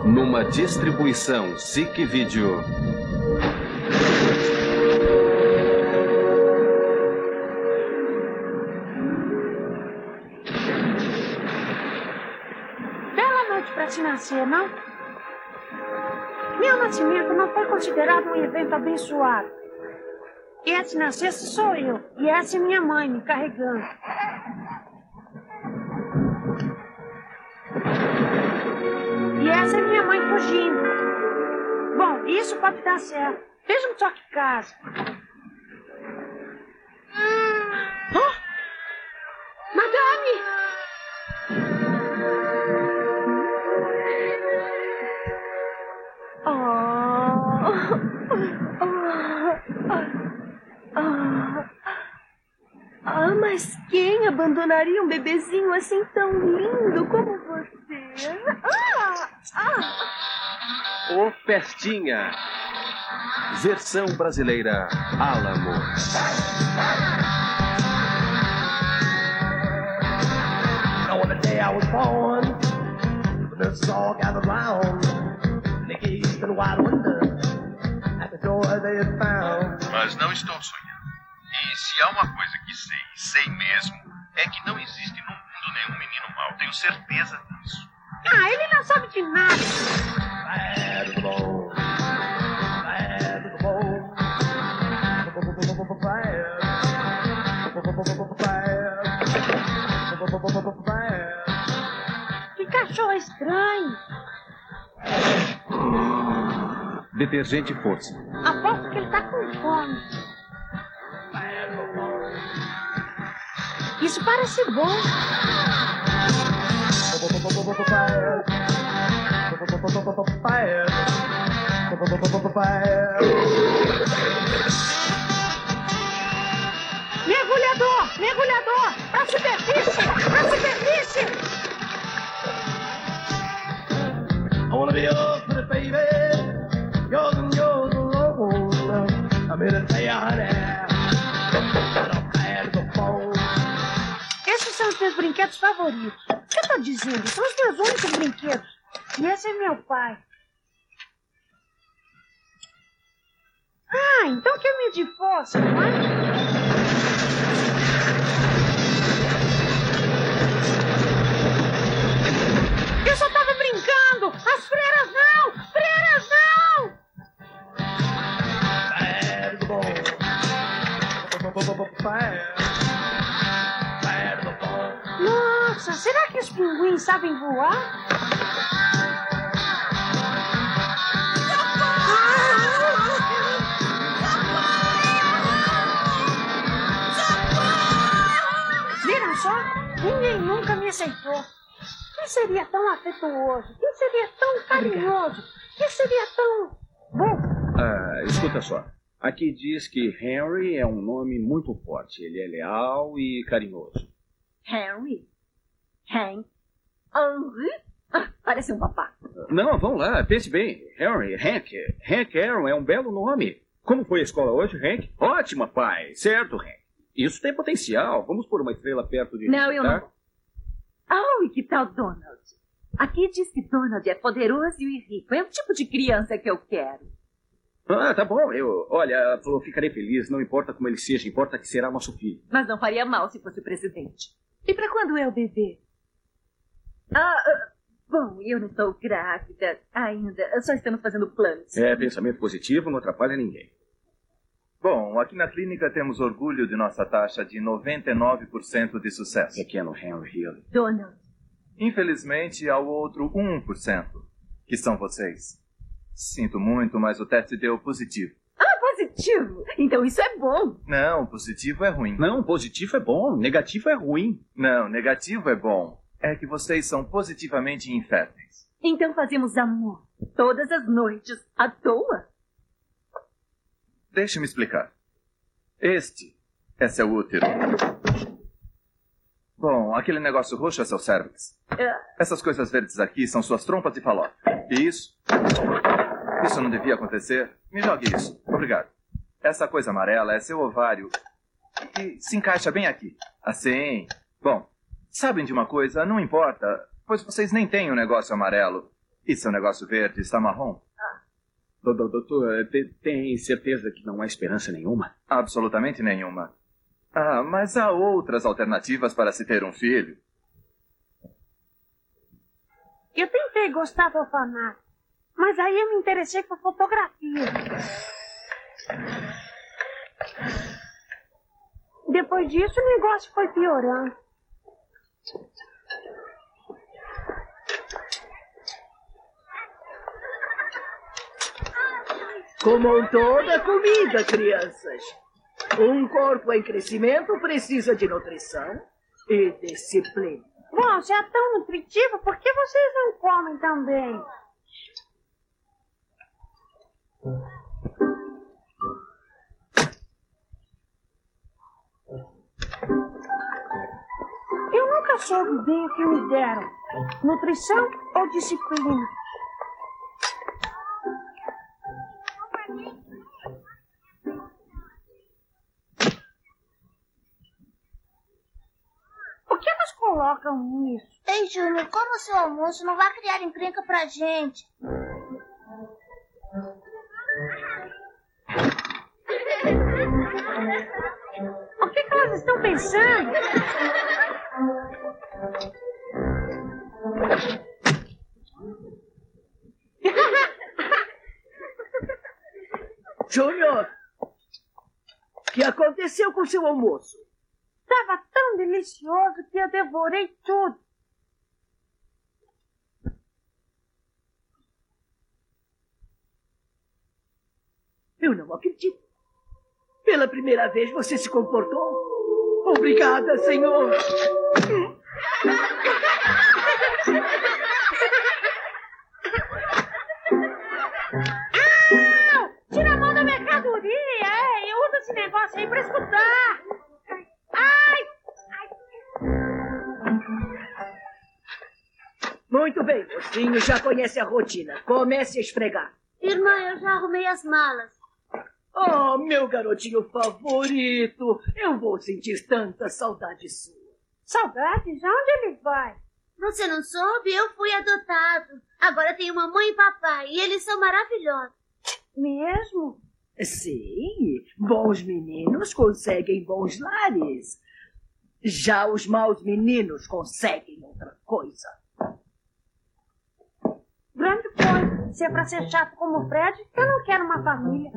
Numa distribuição SIC Vídeo. Bela noite para se nascer, não? Meu nascimento não foi considerado um evento abençoado. E esse nascer sou eu. E essa é minha mãe me carregando. E essa é minha mãe fugindo. Bom, isso pode dar certo. Vejam só que casa. Oh! Madame! Mas quem abandonaria um bebezinho assim tão lindo como você? O Festinha. Versão brasileira Alamo. On the day I was born, the nurses all gathered round. They gazed in wide wonder at the door they had found. Mas não estou sonhando. E se há uma coisa que sei mesmo, é que não existe no mundo nenhum menino mau. Tenho certeza disso. Ah, ele não sabe de nada. Bad as the bone, bad as the bone, bad. Que cachorro estranho. Detergente Força. Aposto que ele tá com fome. Isso parece bom. Mergulhador! Mergulhador! Pra superfície! Pra superfície! I wanna be yours, pretty baby. Yours and yours alone. I'm here to tell you, honey, that I'm bad as a bone. Esses são os meus brinquedos favoritos. O que eu tô dizendo? São os meus únicos brinquedos. E esse é meu pai. Ah, então que eu me de força, não é? Eu só tava brincando! As freiras não! Freiras não! Bad as a bone. Bad as a bone. Nossa, será que os pinguins sabem voar? Viram só? Ninguém nunca me aceitou. Quem seria tão afetuoso? Quem seria tão carinhoso? Quem seria tão bom? Escuta só. Aqui diz que Henry é um nome muito forte. Ele é leal e carinhoso. Henry? Hank? Henry? Parece um papá. Não, vamos lá, pense bem. Henry, Hank. Hank Aaron é um belo nome. Como foi a escola hoje, Hank? Ótima, pai. Certo, Hank. Isso tem potencial. Vamos pôr uma estrela perto de... Não, eu não. Oh, e que tal Donald? Aqui diz que Donald é poderoso e rico. É o tipo de criança que eu quero. Ah, tá bom. Olha, eu ficarei feliz. Não importa como ele seja, importa que será nosso filho. Mas não faria mal se fosse o presidente. E para quando é o bebê? Bom, eu não estou grávida ainda. Só estamos fazendo planos. Pensamento positivo não atrapalha ninguém. Bom, aqui na clínica temos orgulho de nossa taxa de 99% de sucesso. Pequeno Henry Hill. Donald. Infelizmente, há o outro 1%, que são vocês. Sinto muito, mas o teste deu positivo. Positivo? Então isso é bom. Não, positivo é ruim. Não, positivo é bom, negativo é ruim. Não, negativo é bom. É que vocês são positivamente inférteis. Então fazemos amor todas as noites, à toa? Deixe-me explicar. Este é seu útero. Bom, aquele negócio roxo é seu cérvix. Essas coisas verdes aqui são suas trompas de falópio. E isso? Isso não devia acontecer. Me jogue isso. Obrigado. Essa coisa amarela é seu ovário. E se encaixa bem aqui. Assim. Bom, sabem de uma coisa? Não importa, pois vocês nem têm um negócio amarelo. E seu negócio verde está marrom? Doutor, tem certeza que não há esperança nenhuma? Absolutamente nenhuma. Ah, mas há outras alternativas para se ter um filho. Eu tentei gostar do orfanato, mas aí eu me interessei por fotografia. Depois disso, o negócio foi piorando. Comam toda a comida, crianças. Um corpo em crescimento precisa de nutrição e disciplina. Bom, se é tão nutritivo, por que vocês não comem também? Eu nunca soube bem o que me deram. Nutrição ou disciplina? Por que elas colocam nisso? Ei, Júnior, como o seu almoço não vai criar encrenca pra gente? O que elas estão pensando? Júnior, o que aconteceu com seu almoço? Estava tão delicioso que eu devorei tudo. Eu não acredito. Pela primeira vez você se comportou. Obrigada, senhor. Tira a mão da mercadoria, eu uso esse negócio aí pra escutar. Ai! Muito bem, mocinho, já conhece a rotina. Comece a esfregar. Irmã, eu já arrumei as malas. Oh, meu garotinho favorito. Eu vou sentir tanta saudade sua. Saudades? Aonde ele vai? Você não soube? Eu fui adotado. Agora tenho mamãe e papai, e eles são maravilhosos. Mesmo? Sim, bons meninos conseguem bons lares. Já os maus meninos conseguem outra coisa. Grande coisa. Se é pra ser chato como o Fred, eu não quero uma família.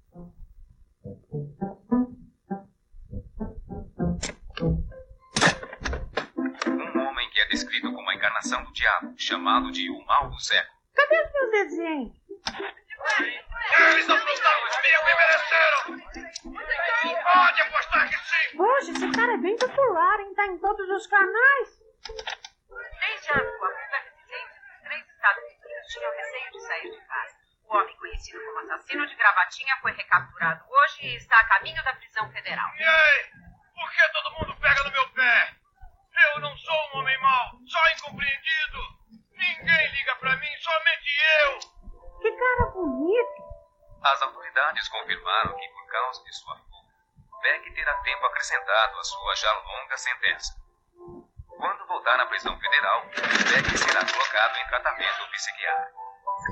Um homem que é descrito como a encarnação do diabo, chamado de o mal do século. Cadê os meus desenhos? Eles apostaram comigo e mereceram! Pode apostar que sim! Poxa, esse cara é bem popular, hein? Tá em todos os canais. Desde a rua residentes dos 3 Estados Unidos tinham receio de sair de casa. O homem conhecido como assassino de gravatinha foi recapturado hoje e está a caminho da prisão federal. E aí? Por que todo mundo pega no meu pé? Eu não sou um homem mau, só incompreendido. Ninguém liga pra mim, somente eu. Que cara bonito. As autoridades confirmaram que, por causa de sua fuga, Beck terá tempo acrescentado à sua já longa sentença. Quando voltar à prisão federal, Beck será colocado em tratamento psiquiátrico.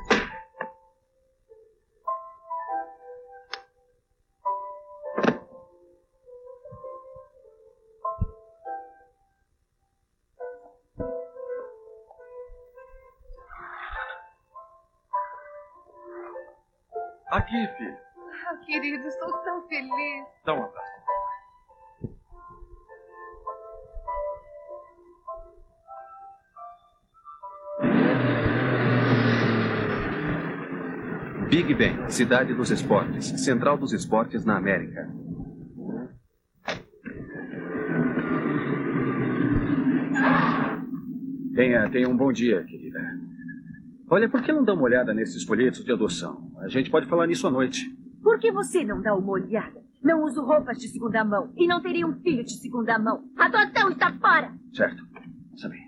Aqui, filho. Ah, querido, estou tão feliz. Dá um abraço. Big Ben, cidade dos esportes, central dos esportes na América. Tenha um bom dia, querida. Olha, por que não dá uma olhada nesses folhetos de adoção? A gente pode falar nisso à noite. Por que você não dá uma olhada? Não uso roupas de segunda mão e não teria um filho de segunda mão. Adotão está fora! Certo. Sabe.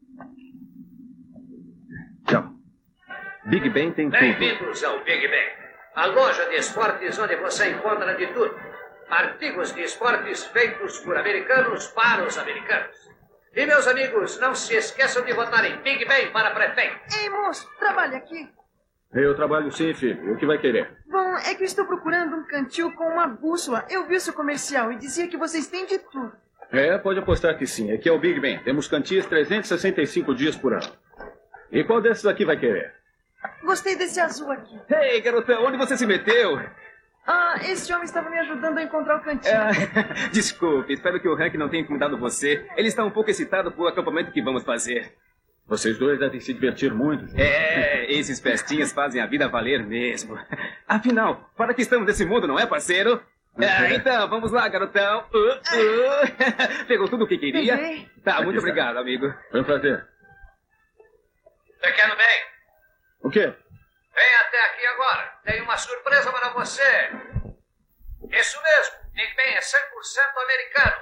Tchau. Big Ben tem tudo. Bem-vindos ao Big Ben, a loja de esportes onde você encontra de tudo. Artigos de esportes feitos por americanos para os americanos. E, meus amigos, não se esqueçam de votar em Big Ben para prefeito. Ei, moço, trabalha aqui. Eu trabalho sim, filho. O que vai querer? Bom, é que eu estou procurando um cantil com uma bússola. Eu vi o seu comercial e dizia que vocês têm de tudo. Pode apostar que sim. Aqui é o Big Ben. Temos cantias 365 dias por ano. E qual desses aqui vai querer? Gostei desse azul aqui. Ei, garotão, onde você se meteu? Esse homem estava me ajudando a encontrar o cantil. Desculpe, espero que o Hank não tenha incomodado você. Ele está um pouco excitado por o acampamento que vamos fazer. Vocês dois devem se divertir muito. Esses festinhas fazem a vida valer mesmo. Afinal, para que estamos nesse mundo, não é, parceiro? Então, vamos lá, garotão. Pegou tudo o que queria? Peguei. Tá, muito obrigado, amigo. Foi um prazer. Pequeno Ben, O quê? vem até aqui agora. Tenho uma surpresa para você. Isso mesmo, Big Ben é 100% americano.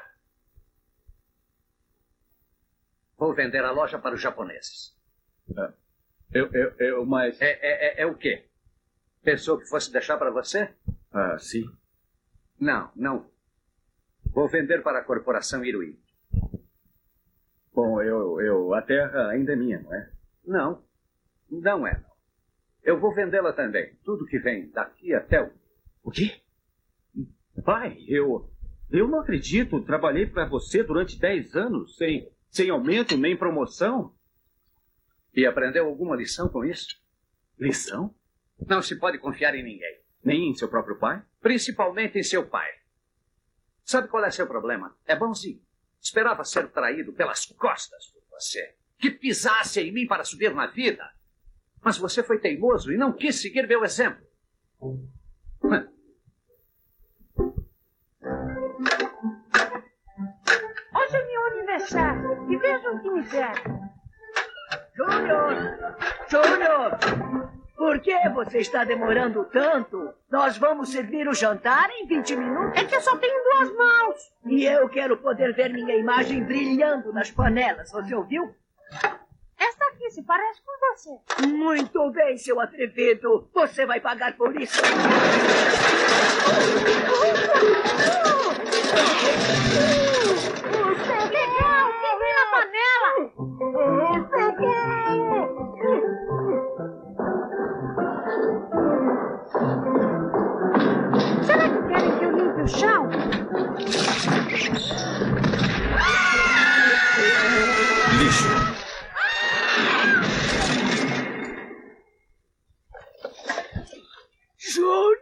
Vou vender a loja para os japoneses. Mas... É o quê? Pensou que fosse deixar para você? Sim. Não. Vou vender para a corporação Iruí. Bom, a terra ainda é minha, não é? Não é. Eu vou vendê-la também. Tudo que vem daqui até o... O quê? Pai, eu não acredito. Trabalhei para você durante 10 anos, sem aumento nem promoção. E aprendeu alguma lição com isso? Lição? Não se pode confiar em ninguém. Nem em seu próprio pai? Principalmente em seu pai. Sabe qual é seu problema? É bonzinho. Esperava ser traído pelas costas por você. Que pisasse em mim para subir na vida. Mas você foi teimoso e não quis seguir meu exemplo. Hoje é meu aniversário e vejam o que me deram. Júnior, por que você está demorando tanto? Nós vamos servir o jantar em 20 minutos. É que eu só tenho 2 mãos. E eu quero poder ver minha imagem brilhando nas panelas. Você ouviu? Esta aqui se parece com você. Muito bem, seu atrevido. Você vai pagar por isso. Legal, peguei na panela. Será que querem que eu limpe o chão? Lixo. Júnior!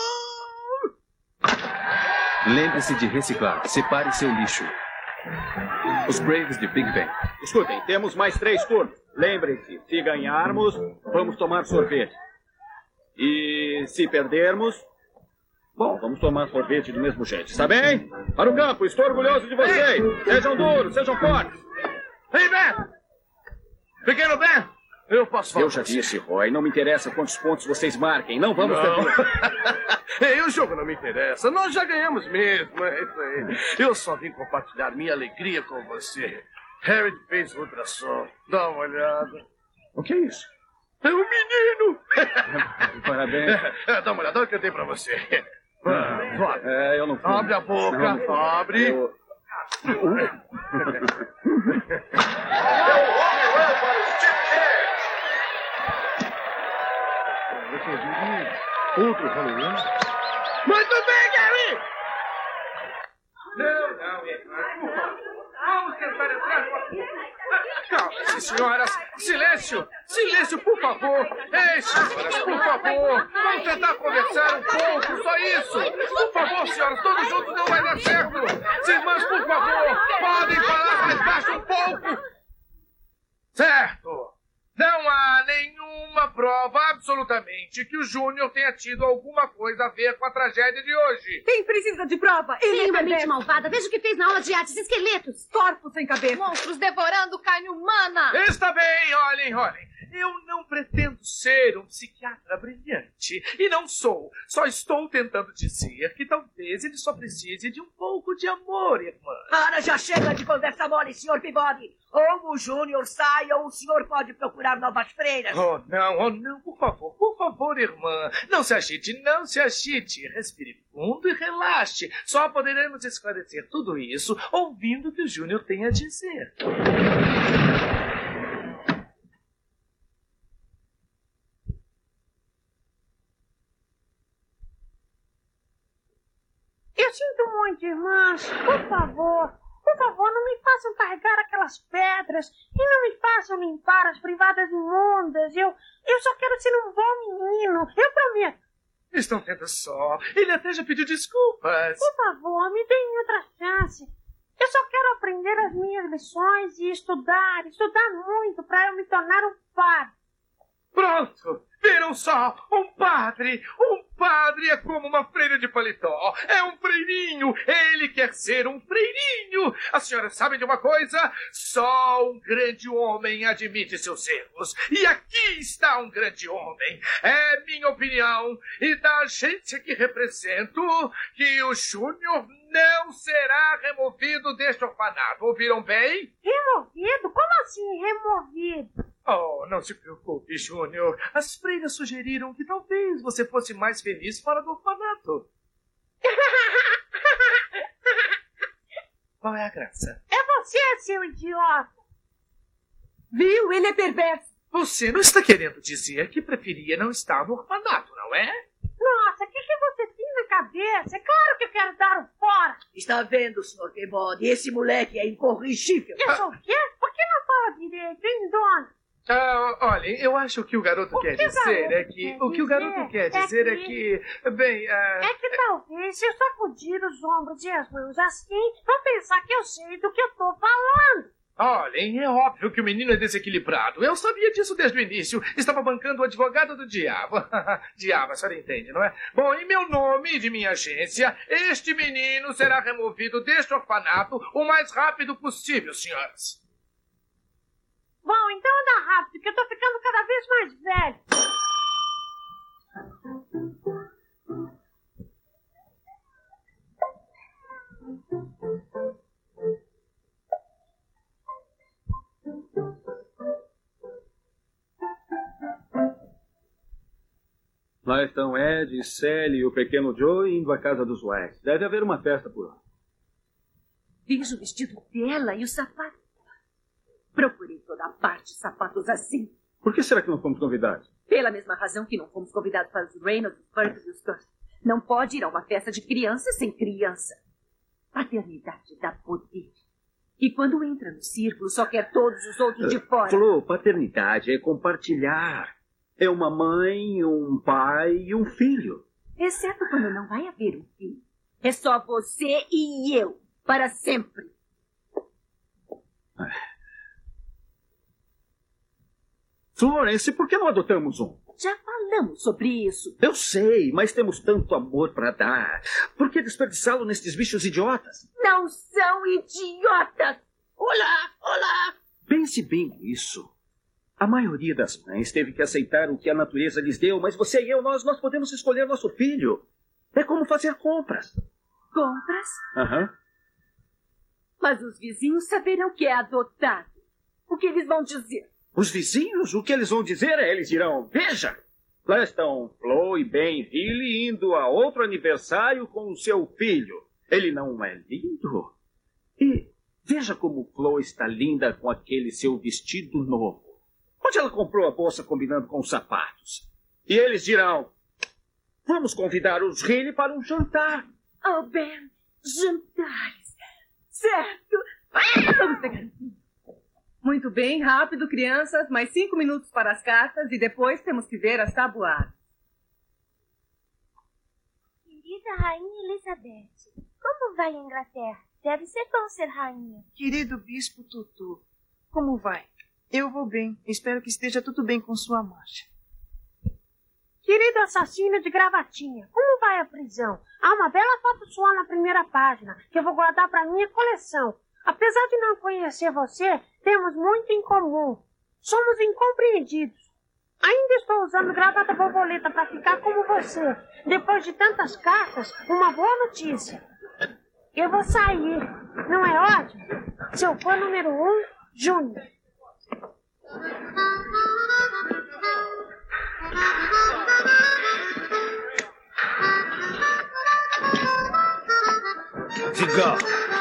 Lembre-se de reciclar. Separe seu lixo. Os Braves de Big Ben. Escutem, temos mais 3 turnos. Lembrem-se, se ganharmos, vamos tomar sorvete. E se perdermos, bom, vamos tomar sorvete do mesmo jeito, está bem? Para o campo, estou orgulhoso de vocês. Sejam duros, sejam fortes. Ei, Ben! Pequeno Ben! Eu posso falar. Eu já disse, Roy, não me interessa quantos pontos vocês marquem. Não vamos perder. Ei, o jogo não me interessa. Nós já ganhamos mesmo. É isso aí. Eu só vim compartilhar minha alegria com você. Harry fez o ultrassom. Dá uma olhada. O que é isso? É um menino. Parabéns. Dá uma olhada, olha o que eu tenho pra você. Vai. Eu não fui. Abre a boca. Não, abre. Outro Halloween? Muito bem, Gary! Não, irmã. Vamos tentar entrar. Calma, senhoras. Silêncio! Silêncio, por favor! Ei, senhoras, por favor! Vamos tentar conversar um pouco, só isso! Por favor, senhoras, todos juntos não vai dar certo! Irmãs, por favor, podem falar mais baixo um pouco! Certo! Não há nenhuma prova absolutamente que o Júnior tenha tido alguma coisa a ver com a tragédia de hoje. Quem precisa de prova? Ele Sim, é uma mente perverso. malvada. Veja o que fez na aula de artes. Esqueletos. Corpos sem cabeça. Monstros devorando carne humana. Está bem, olhem. Eu não pretendo ser um psiquiatra brilhante. E não sou. Só estou tentando dizer que talvez ele só precise de um pouco de amor, irmã. Para, já chega de conversa mole, Sr. Peabody. Ou o Júnior sai, ou o senhor pode procurar novas freiras. Oh, não, por favor, irmã. Não se agite. Respire fundo e relaxe. Só poderemos esclarecer tudo isso ouvindo o que o Júnior tem a dizer. Eu sinto muito, irmãs. Por favor, não me façam carregar aquelas pedras e não me façam limpar as privadas imundas. Eu só quero ser um bom menino. Eu prometo. Estão vendo só? Ele até já pediu desculpas. Por favor, me deem outra chance. Eu só quero aprender as minhas lições e estudar muito para eu me tornar um padre. Pronto! Viram só? Um padre! Um padre é como uma freira de paletó. É um freirinho! Ele quer ser um freirinho! As senhoras sabem de uma coisa? Só um grande homem admite seus erros. E aqui está um grande homem. É minha opinião e da agência que represento que o Júnior não será removido deste orfanato. Ouviram bem? Removido? Como assim removido? Oh, não se preocupe, Júnior. As freiras sugeriram que talvez você fosse mais feliz fora do orfanato. Qual é a graça? É você, seu idiota. Viu? Ele é perverso. Você não está querendo dizer que preferia não estar no orfanato, não é? Nossa, o que você tem na cabeça? É claro que eu quero dar o fora. Está vendo, Sr. Peabody? Esse moleque é incorrigível. Eu sou o quê? Por que não fala direito, hein, dona? Olha, eu acho que o garoto quer dizer é que... O que o garoto quer dizer é que... Bem, É que talvez, se eu sacudir os ombros e as mãos assim, vão pensar que eu sei do que eu tô falando. Olhem, é óbvio que o menino é desequilibrado. Eu sabia disso desde o início. Estava bancando o advogado do diabo. Diabo, a senhora entende, não é? Bom, em meu nome e de minha agência, este menino será removido deste orfanato o mais rápido possível, senhoras. Bom, então anda rápido, que eu tô ficando cada vez mais velho. Lá estão Ed, Sally e o pequeno Joe indo à casa dos West. Deve haver uma festa por lá. Veja o vestido dela e o sapato. Procurei toda parte sapatos assim. Por que será que não fomos convidados? Pela mesma razão que não fomos convidados para os Reynolds, os Burks e os Curtis. Não pode ir a uma festa de criança sem criança. Paternidade dá poder. E quando entra no círculo, só quer todos os outros de fora. Flo, paternidade é compartilhar. É uma mãe, um pai e um filho. Exceto quando não vai haver um filho. É só você e eu. Para sempre. Florence, por que não adotamos um? Já falamos sobre isso. Eu sei, mas temos tanto amor para dar. Por que desperdiçá-lo nestes bichos idiotas? Não são idiotas! Olá! Pense bem nisso. A maioria das mães teve que aceitar o que a natureza lhes deu, mas você e eu, nós podemos escolher nosso filho. É como fazer compras. Compras? Aham. Mas os vizinhos saberão que é adotado. O que eles vão dizer? Os vizinhos? O que eles vão dizer é, eles dirão, veja, lá estão Flo e Benville indo a outro aniversário com o seu filho. Ele não é lindo? E veja como Flo está linda com aquele seu vestido novo. Onde ela comprou a bolsa combinando com os sapatos? E eles dirão, vamos convidar os Healy para um jantar. Oh, Ben, jantares. Certo. Vamos pegar. Muito bem, rápido, crianças. Mais 5 minutos para as cartas e depois temos que ver as tabuadas. Querida Rainha Elizabeth, como vai a Inglaterra? Deve ser bom ser rainha. Querido Bispo Tutu, como vai? Eu vou bem. Espero que esteja tudo bem com sua marcha. Querido assassino de gravatinha, como vai a prisão? Há uma bela foto sua na primeira página, que eu vou guardar para minha coleção. Apesar de não conhecer você, temos muito em comum. Somos incompreendidos. Ainda estou usando gravata borboleta para ficar como você. Depois de tantas cartas, uma boa notícia. Eu vou sair. Não é ótimo? Seu fã número 1, Júnior. legal.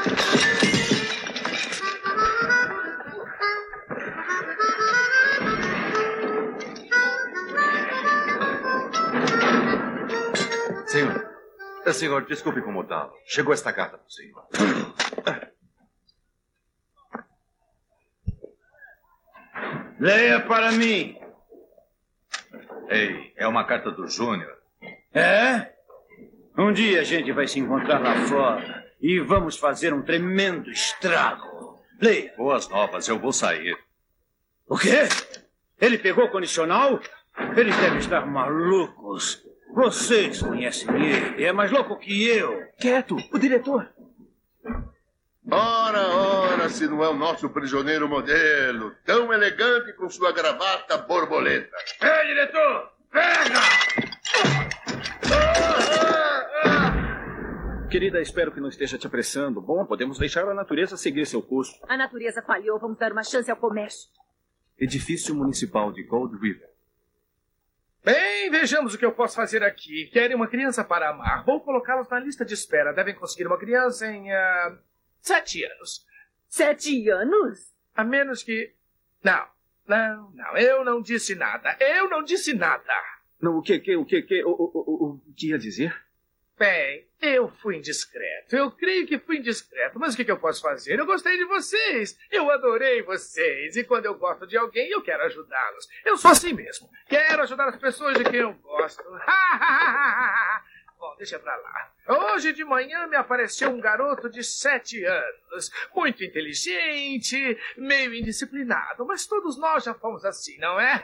Senhor, desculpe incomodá-lo. Chegou esta carta para o senhor. Leia para mim. Ei, é uma carta do Júnior. É? Um dia a gente vai se encontrar lá fora e vamos fazer um tremendo estrago. Leia. Boas novas, eu vou sair. O quê? Ele pegou o condicional? Eles devem estar malucos. Vocês conhecem ele. É mais louco que eu. Quieto, o diretor. Ora, se não é o nosso prisioneiro modelo, tão elegante com sua gravata borboleta. Ei, diretor! Pega! Querida, espero que não esteja te apressando. Bom, podemos deixar a natureza seguir seu curso. A natureza falhou. Vamos dar uma chance ao comércio. Edifício Municipal de Gold River. Bem, vejamos o que eu posso fazer aqui. Querem uma criança para amar. Vou colocá-los na lista de espera. Devem conseguir uma criança em 7 anos. 7 anos? A menos que... Não. Eu não disse nada. Eu não disse nada. Não, o que ia dizer? Bem, eu fui indiscreto. Eu creio que fui indiscreto. Mas o que eu posso fazer? Eu gostei de vocês. Eu adorei vocês. E quando eu gosto de alguém, eu quero ajudá-los. Eu sou assim mesmo. Quero ajudar as pessoas de quem eu gosto. Bom, deixa pra lá. Hoje de manhã me apareceu um garoto de 7 anos. Muito inteligente, meio indisciplinado. Mas todos nós já fomos assim, não é?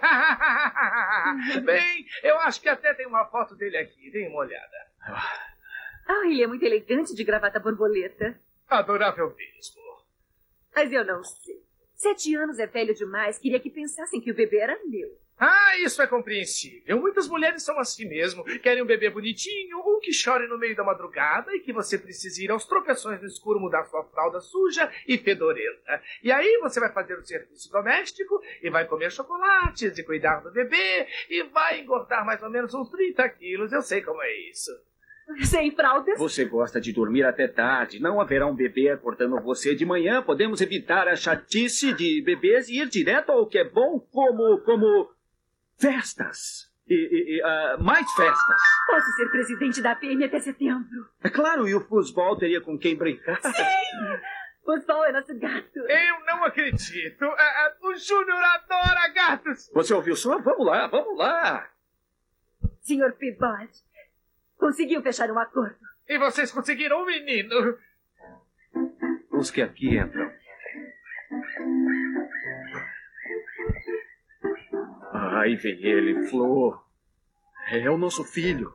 Bem, eu acho que até tem uma foto dele aqui. Dê uma olhada. Ele é muito elegante de gravata borboleta. Adorável mesmo. Mas eu não sei. 7 anos é velho demais. Queria que pensassem que o bebê era meu. Isso é compreensível. Muitas mulheres são assim mesmo. Querem um bebê bonitinho, um que chore no meio da madrugada e que você precise ir aos tropeções no escuro mudar sua fralda suja e fedorenta. E aí você vai fazer o serviço doméstico e vai comer chocolates e cuidar do bebê e vai engordar mais ou menos uns 30 quilos. Eu sei como é isso. Sem fraldas? Você gosta de dormir até tarde. Não haverá um bebê acordando você de manhã. Podemos evitar a chatice de bebês e ir direto ao que é bom, como festas. Mais festas. Posso ser presidente da PM até setembro. É claro, e o futebol teria com quem brincar. Sim! Futebol é nosso gato. Eu não acredito. O Júnior adora gatos. Você ouviu só? Vamos lá. Senhor Peabody, conseguiu fechar um acordo. E vocês conseguiram um menino. Os que aqui entram. Aí vem ele, Flor. É o nosso filho.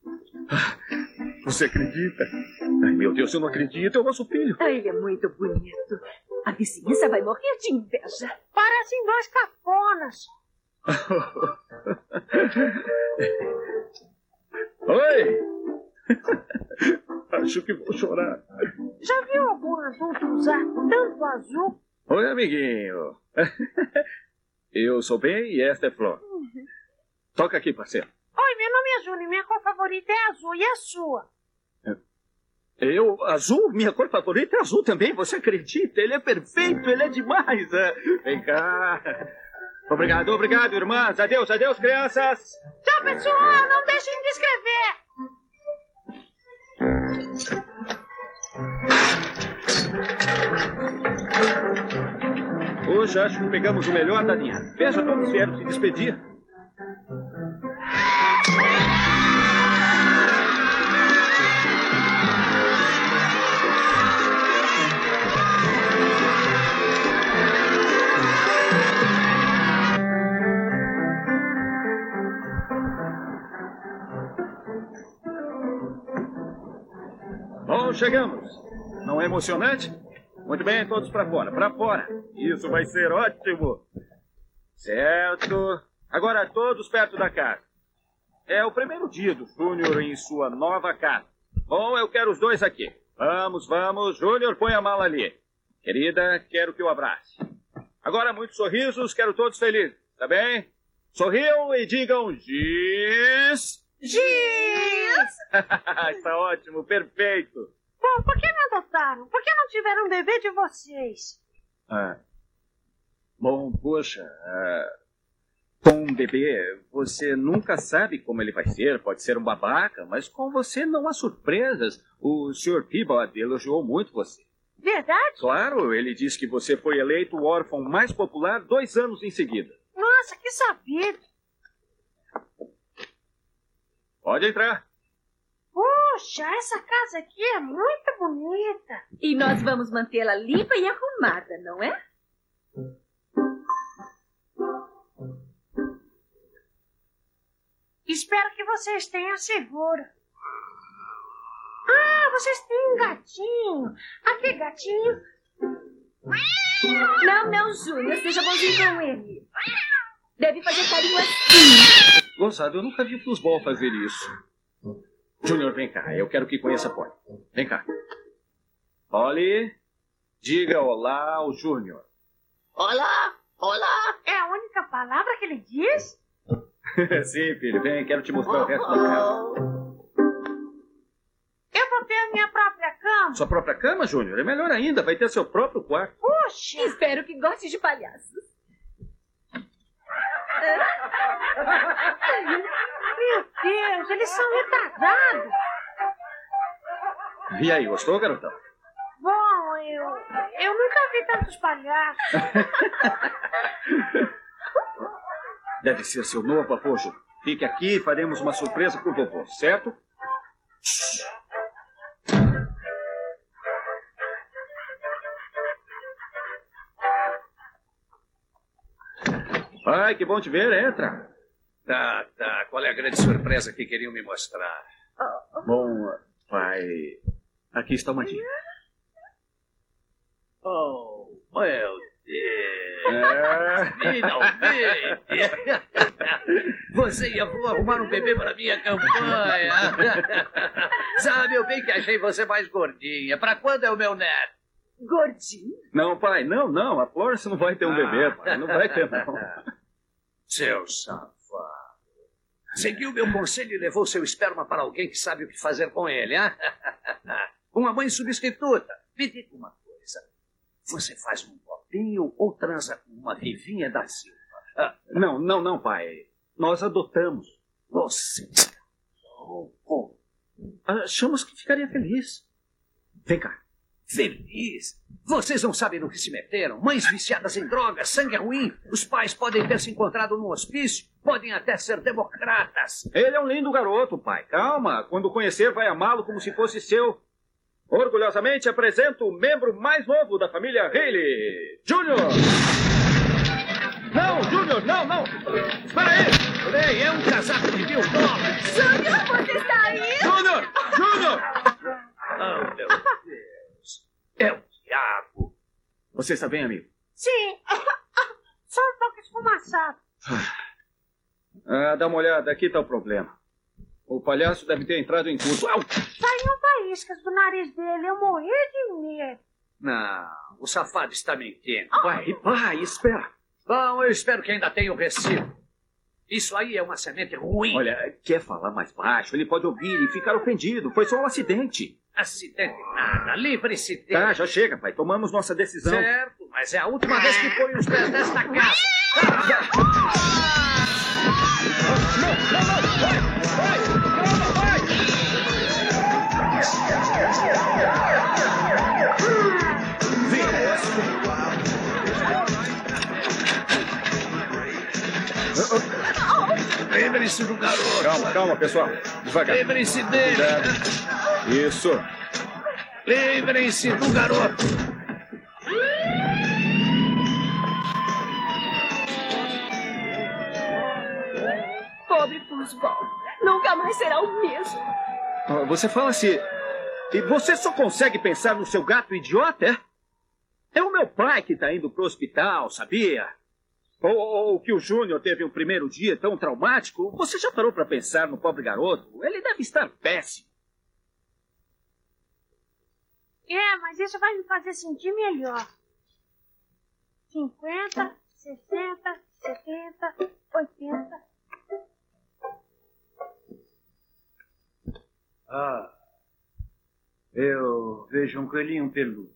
Você acredita? Ai, meu Deus, eu não acredito. É o nosso filho. Ele é muito bonito. A vizinhança vai morrer de inveja. Parecem 2 caponas. Oi! Acho que vou chorar. Já viu algum adulto usar tanto azul? Oi, amiguinho. Eu sou Ben e esta é Flor. Toca aqui, parceiro. Oi, meu nome é Júnior. Minha cor favorita é azul. E a sua? Azul? Minha cor favorita é azul também. Você acredita? Ele é perfeito. Ele é demais. Vem cá. Obrigado, irmãs. Adeus, crianças. Tchau, pessoal. Não deixem de escrever. Hoje acho que pegamos o melhor da linha. Veja, todos vieram se despedir. Bom, chegamos. Não é emocionante? Muito bem, todos para fora, para fora. Isso vai ser ótimo. Certo. Agora todos perto da casa. É o primeiro dia do Júnior em sua nova casa. Bom, eu quero os dois aqui. Vamos. Júnior, põe a mala ali. Querida, quero que o abrace. Agora, muitos sorrisos, quero todos felizes. Tá bem? Sorriam e digam giz. Giz! Está ótimo, perfeito. Bom, por que não adotaram? Por que não tiveram um bebê de vocês? Bom, poxa, com um bebê, você nunca sabe como ele vai ser. Pode ser um babaca, mas com você não há surpresas. O Sr. Peabody elogiou muito você. Verdade? Claro, ele disse que você foi eleito o órfão mais popular 2 anos em seguida. Nossa, que sabido. Pode entrar. Puxa, essa casa aqui é muito bonita. E nós vamos mantê-la limpa e arrumada, não é? Espero que vocês tenham seguro. Ah, vocês têm um gatinho. Aqui, gatinho. Não, Júnior. Seja bonzinho com ele. Deve fazer carinho assim. Gozado, eu nunca vi Flusbol fazer isso. Júnior, vem cá. Eu quero que conheça a Polly. Vem cá. Polly, diga olá ao Júnior. Olá, olá. É a única palavra que ele diz? Sim, filho. Vem, quero te mostrar o resto da casa. Eu vou ter a minha própria cama. Sua própria cama, Júnior? É melhor ainda. Vai ter seu próprio quarto. Puxa! Espero que goste de palhaços. Meu Deus, eles são retardados. E aí, gostou, garotão? Bom, eu nunca vi tantos palhaços. Deve ser seu novo avô, Júnior. Fique aqui e faremos uma surpresa pro vovô, certo? Pai, que bom te ver. Entra. Tá. Qual é a grande surpresa que queriam me mostrar? Bom, pai, aqui está uma dica. Oh, meu Deus. Finalmente. Você e a avó arrumaram um bebê para minha campanha. Sabe, eu bem que achei você mais gordinha. Para quando é o meu neto? Gordinho? Não, pai, não. A Florence não vai ter um bebê, pai. Não vai ter, não. Seu safado. Seguiu meu conselho e levou seu esperma para alguém que sabe o que fazer com ele, hein? Uma mãe substituta. Me diga uma coisa. Você faz um copinho ou transa com uma vivinha da Silva? Não, pai. Nós adotamos. Você está louco. Achamos que ficaria feliz. Vem cá. Feliz? Vocês não sabem no que se meteram? Mães viciadas em drogas, sangue ruim. Os pais podem ter se encontrado no hospício. Podem até ser democratas. Ele é um lindo garoto, pai. Calma. Quando o conhecer, vai amá-lo como se fosse seu. Orgulhosamente apresento o membro mais novo da família Haley, Júnior. Não, Júnior, não. Espera aí. Ei, é um casaco de $1000. Júnior, você está aí? Júnior! Oh, meu Deus. É o diabo. Você está bem, amigo? Sim. Só um pouco esfumaçado. Dá uma olhada. Aqui está o problema. O palhaço deve ter entrado em curso. Saíam faíscas do nariz dele. Eu morri de medo. Não, o safado está mentindo. Pai, espera. Bom, eu espero que ainda tenha o recibo. Isso aí é uma semente ruim. Olha, quer falar mais baixo? Ele pode ouvir e ficar ofendido. Foi só um acidente. Acidente nada. Livre-se dele. Tá, já chega, pai. Tomamos nossa decisão. Certo, mas é a última vez que põe os pés nesta casa. Lembre-se do garoto. Calma, pessoal. Devagar. Lembrem-se dele. Cuidado. Isso. Lembrem-se do garoto. Pobre Flusbol. Nunca mais será o mesmo. Você fala assim... E você só consegue pensar no seu gato idiota, é? É o meu pai que está indo pro hospital, sabia? Ou que o Júnior teve um primeiro dia tão traumático. Você já parou para pensar no pobre garoto? Ele deve estar péssimo. Mas isso vai me fazer sentir melhor. 50, 60, 70, 80... Eu vejo um coelhinho peludo.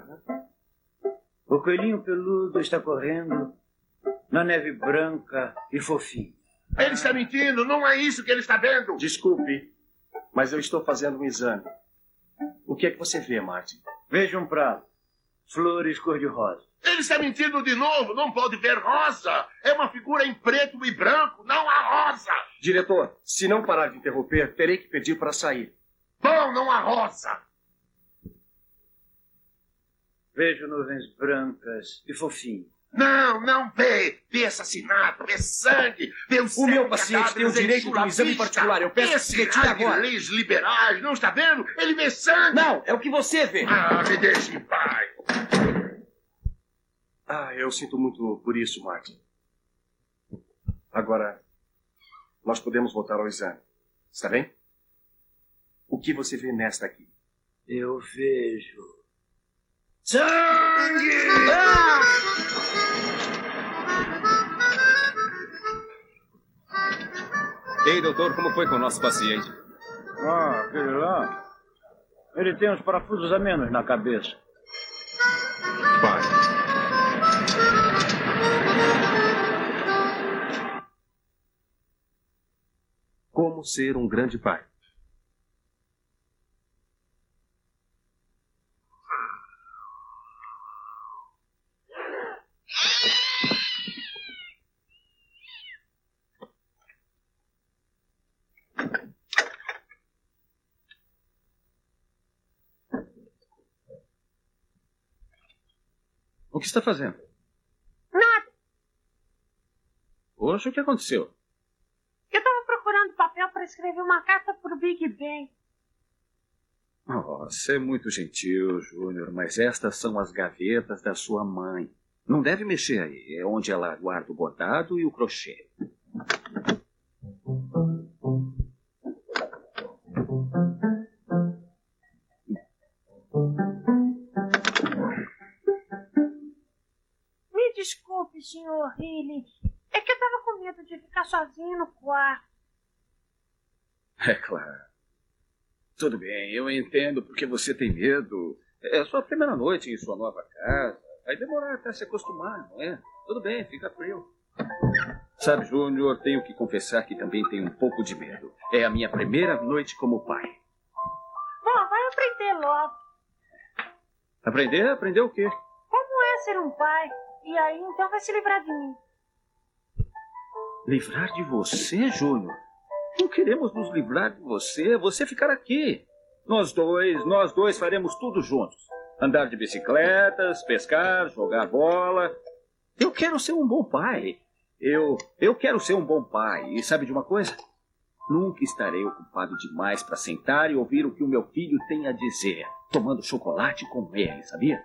O coelhinho peludo está correndo na neve branca e fofinha. Ele está mentindo, não é isso que ele está vendo. Desculpe, mas eu estou fazendo um exame. O que é que você vê, Martin? Vejo um prato. Flores cor-de-rosa. Ele está mentindo de novo, não pode ver rosa. É uma figura em preto e branco, não há rosa. Diretor, se não parar de interromper, terei que pedir para sair. Bom, não há rosa. Vejo nuvens brancas e fofinhas. Não, não vê. Vê assassinato, vê sangue, vê o meu paciente tem o direito de um exame particular. Eu peço que se retire agora. Leis liberais, não está vendo? Ele vê sangue. Não, é o que você vê. Ah, me deixe em paz. Eu sinto muito por isso, Martin. Agora, nós podemos voltar ao exame. Está bem? O que você vê nesta aqui? Eu vejo... sangue! Ei, doutor, como foi com o nosso paciente? Aquele lá... Ele tem uns parafusos a menos na cabeça. Vai. Como ser um grande pai? O que está fazendo? Nada. Poxa, o que aconteceu? Eu estava procurando papel para escrever uma carta para o Big Ben. Você é muito gentil, Júnior, mas estas são as gavetas da sua mãe. Não deve mexer aí. É onde ela guarda o bordado e o crochê. Me desculpe, senhor Healy. É que eu estava com medo de ficar sozinho no quarto. É claro. Tudo bem, eu entendo porque você tem medo. É a sua primeira noite em sua nova casa. Vai demorar até se acostumar, não é? Tudo bem, fica frio. Sabe, Júnior, tenho que confessar que também tenho um pouco de medo. É a minha primeira noite como pai. Bom, vai aprender logo. Aprender? Aprender o quê? Como é ser um pai? E aí, então, vai se livrar de mim. Livrar de você, Júnior? Não queremos nos livrar de você. Você ficar aqui. Nós dois faremos tudo juntos. Andar de bicicletas, pescar, jogar bola. Eu quero ser um bom pai. Eu quero ser um bom pai. E sabe de uma coisa? Nunca estarei ocupado demais para sentar e ouvir o que o meu filho tem a dizer, tomando chocolate com ele, sabia?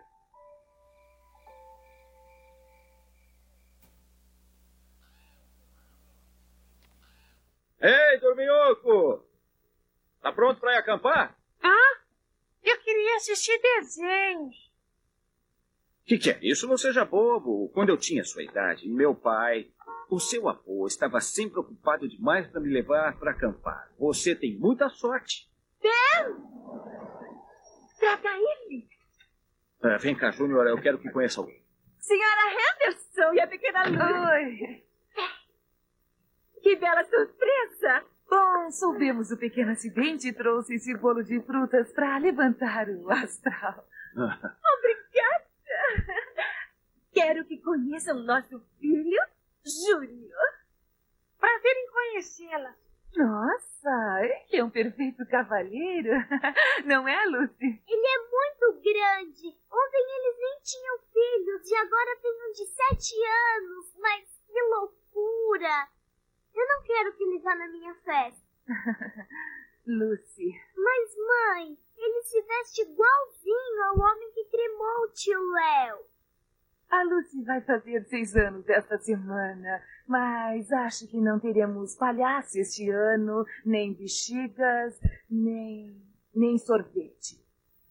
Ei, dorminhoco! Tá pronto para ir acampar? Eu queria assistir desenhos. Que é isso? Não seja bobo. Quando eu tinha sua idade, meu pai, o seu avô, estava sempre ocupado demais para me levar para acampar. Você tem muita sorte. Ben! Traga ele. Vem cá, Júnior, eu quero que conheça alguém. Senhora Henderson e a pequena Lu. Oi. Que bela surpresa. Bom, soubemos do pequeno acidente e trouxe esse bolo de frutas para levantar o astral. Obrigada. Quero que conheçam o nosso filho, Júnior. Prazer em conhecê-la. Nossa, ele é um perfeito cavalheiro. Não é, Lucy? Ele é muito grande. Ontem eles nem tinham filhos e agora tem um de 7 anos. Mas que loucura. Eu não quero que ele vá na minha festa. Lucy. Mas, mãe, ele se veste igualzinho ao homem que cremou o tio Léo. A Lucy vai fazer 6 anos esta semana, mas acho que não teremos palhaço este ano, nem bexigas, nem sorvete.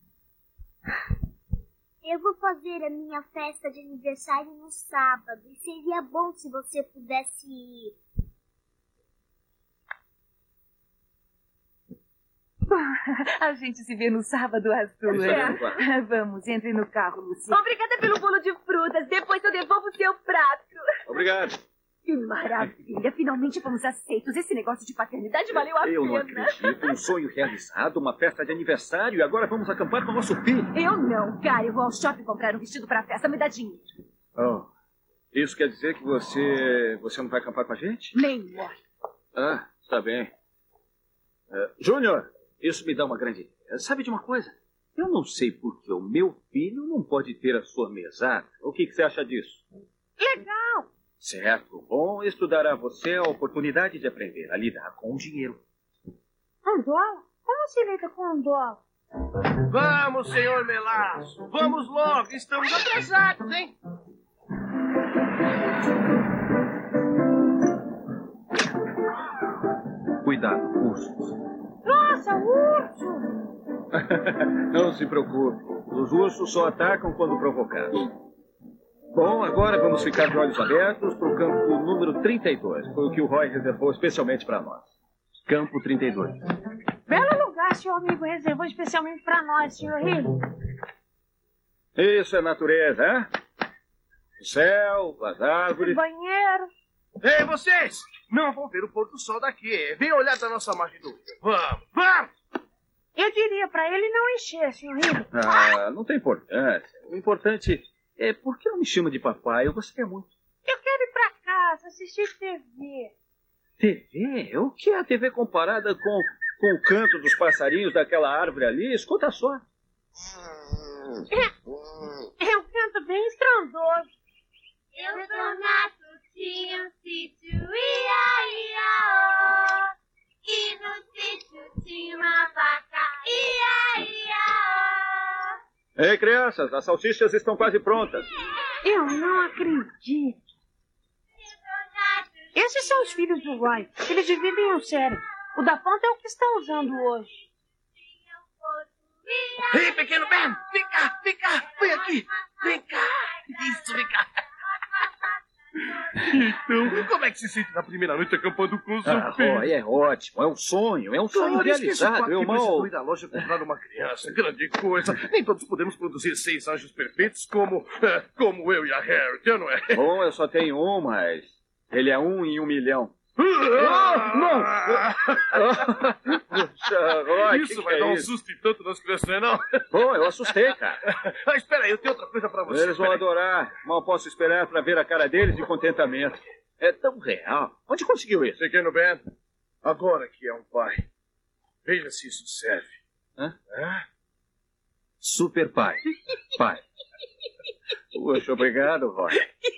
Eu vou fazer a minha festa de aniversário no sábado e seria bom se você pudesse ir. A gente se vê no sábado, Arthur. Vamos, entre no carro, Lucy. Obrigada pelo bolo de frutas. Depois eu devolvo o seu prato. Obrigado. Que maravilha. Finalmente fomos aceitos. Esse negócio de paternidade valeu a Eu pena. não acredito. Um sonho realizado, uma festa de aniversário e agora vamos acampar com o nosso filho. Eu não, cara. Eu vou ao shopping comprar um vestido pra festa. Me dá dinheiro. Oh, isso quer dizer que você não vai acampar com a gente? Nem morre. Ah, está bem. Júnior, isso me dá uma grande ideia. Sabe de uma coisa? Eu não sei por que o meu filho não pode ter a sua mesada. O que você acha disso? Legal! Certo. Bom, isso dará a você a oportunidade de aprender a lidar com o dinheiro. $1? Como se lida com $1? Vamos, senhor Melaço. Vamos logo. Estamos atrasados, hein? Cuidado, ursos. Nossa, urso! Não se preocupe. Os ursos só atacam quando provocados. Bom, agora vamos ficar de olhos abertos para o campo número 32. Foi o que o Roy reservou especialmente para nós. Campo 32. Belo lugar, seu amigo reservou especialmente para nós, Sr. Hill. Isso é natureza, hein? O céu, as árvores. Banheiro. Ei, vocês! Não vão ver o pôr do sol daqui. Vem olhar da nossa margem do rio. Vamos, vamos! Eu diria para ele não encher, Sr. Hill. Ah, não tem importância. O importante é por que não me chama de papai? Eu gostaria muito. Eu quero ir para casa, assistir TV. TV? O que é a TV comparada com o canto dos passarinhos daquela árvore ali? Escuta só. É um canto bem estrondoso. Eu sou Nato, tinha um sítio, ia-ia-ó. E no sítio tinha uma vaca, ia-ia-ó. Ei, crianças, as salsichas estão quase prontas. Eu não acredito. Esses são os filhos do Roy. Eles dividem o cérebro. O da ponta é o que está usando hoje. Ei, pequeno Ben! Vem cá, vem cá! Vem aqui! Vem cá! Isso, vem cá! Então, como é que se sente na primeira noite acampando com o seu filho? Roy, é ótimo. É um sonho realizado. Eu mal... ir à loja comprar uma criança. Grande coisa. Nem todos podemos produzir 6 anjos perfeitos como eu e a Harriet, não é? Bom, eu só tenho um, mas ele é 1 em 1 milhão. Não! Puxa, Roy, isso vai dar um susto e tanto nas crianças, não é não? Bom, eu assustei, cara. Espera aí, eu tenho outra coisa pra você. Eles vão adorar. Mal posso esperar pra ver a cara deles de contentamento. É tão real. Onde conseguiu isso? Pequeno Ben, agora que é um pai, veja se isso serve. Hã? Super pai. Pai. Poxa, obrigado, Roy.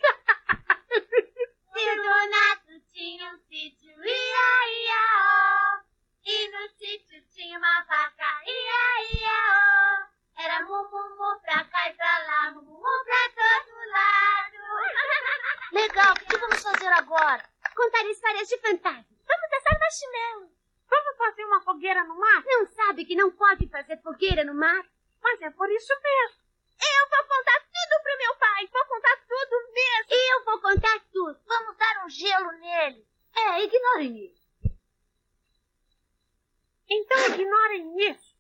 Seu Donato tinha um sítio, ia-ia-ó. E no sítio tinha uma vaca, ia-ia-ó. Era mu-mu-mu pra cá e pra lá, mu-mu-mu pra todo lado. Legal, o que vamos fazer agora? Contar histórias de fantasmas. Vamos assar marshmallow. Vamos fazer uma fogueira no mar? Não sabe que não pode fazer fogueira no mar? Mas é por isso mesmo. Eu vou contar tudo pro meu pai. Vou contar tudo mesmo. Eu vou contar tudo. Vamos dar um gelo nele. Ignorem isso. Então ignorem isso.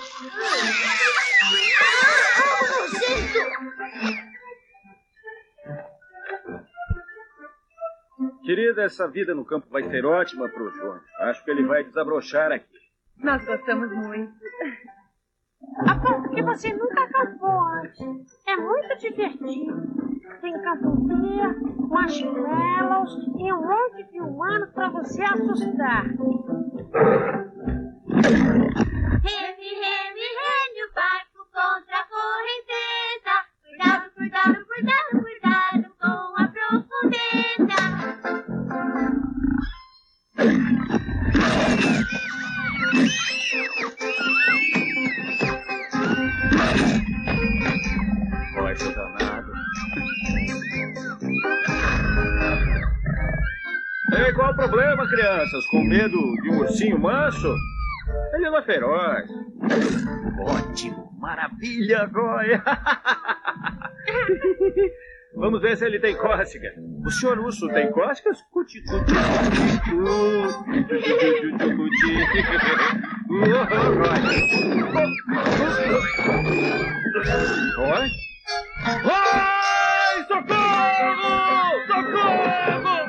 Querida, essa vida no campo vai ser ótima pro Júnior. Acho que ele vai desabrochar aqui. Nós gostamos muito. A ponto que você nunca acampou antes. É muito divertido. Tem camponeira, marshmallows e um monte de humanos pra você assustar. Reme, reme, reme o barco contra a correnteza. Cuidado, cuidado, cuidado, cuidado com a profundeza. Vai ser danado. Ei, qual o problema, crianças? Com medo de um ursinho manso? Ele não é feroz. Ótimo, maravilha, Goya. Vamos ver se ele tem cócega. O senhor urso tem cócegas? Oi? Ai, socorro! Socorro!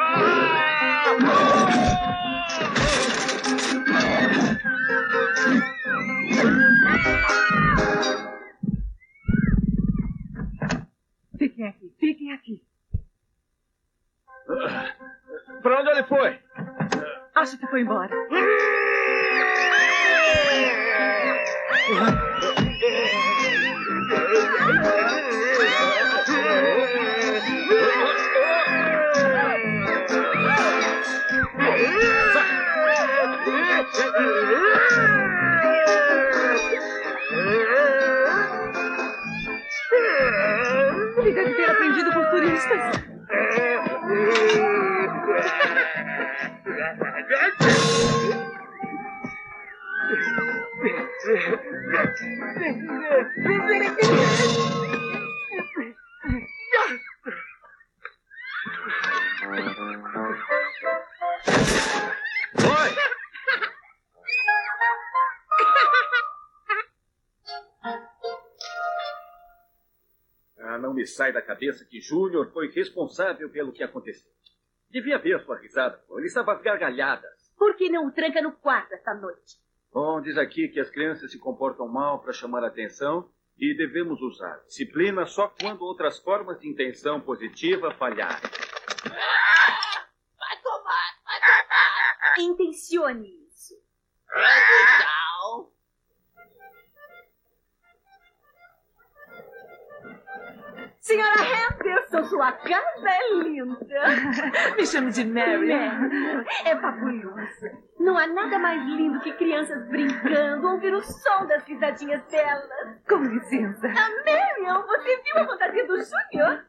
Fiquem aqui, fiquem aqui. Pra onde ele foi? Acho que foi embora. Ele deve ter aprendido com os turistas. Não me sai da cabeça que Júnior foi responsável pelo que aconteceu. Devia ver sua risada. Ele estava às gargalhadas. Por que não o tranca no quarto esta noite? Bom, diz aqui que as crianças se comportam mal para chamar a atenção e devemos usar disciplina só quando outras formas de intenção positiva falharem. Vai tomar. Intencione isso. Legal. Senhora Henderson, sua casa é linda. Me chame de Mary. É fabulosa. Não há nada mais lindo que crianças brincando, ouvir o som das risadinhas delas. Com licença. Marion, você viu a fantasia do Júnior?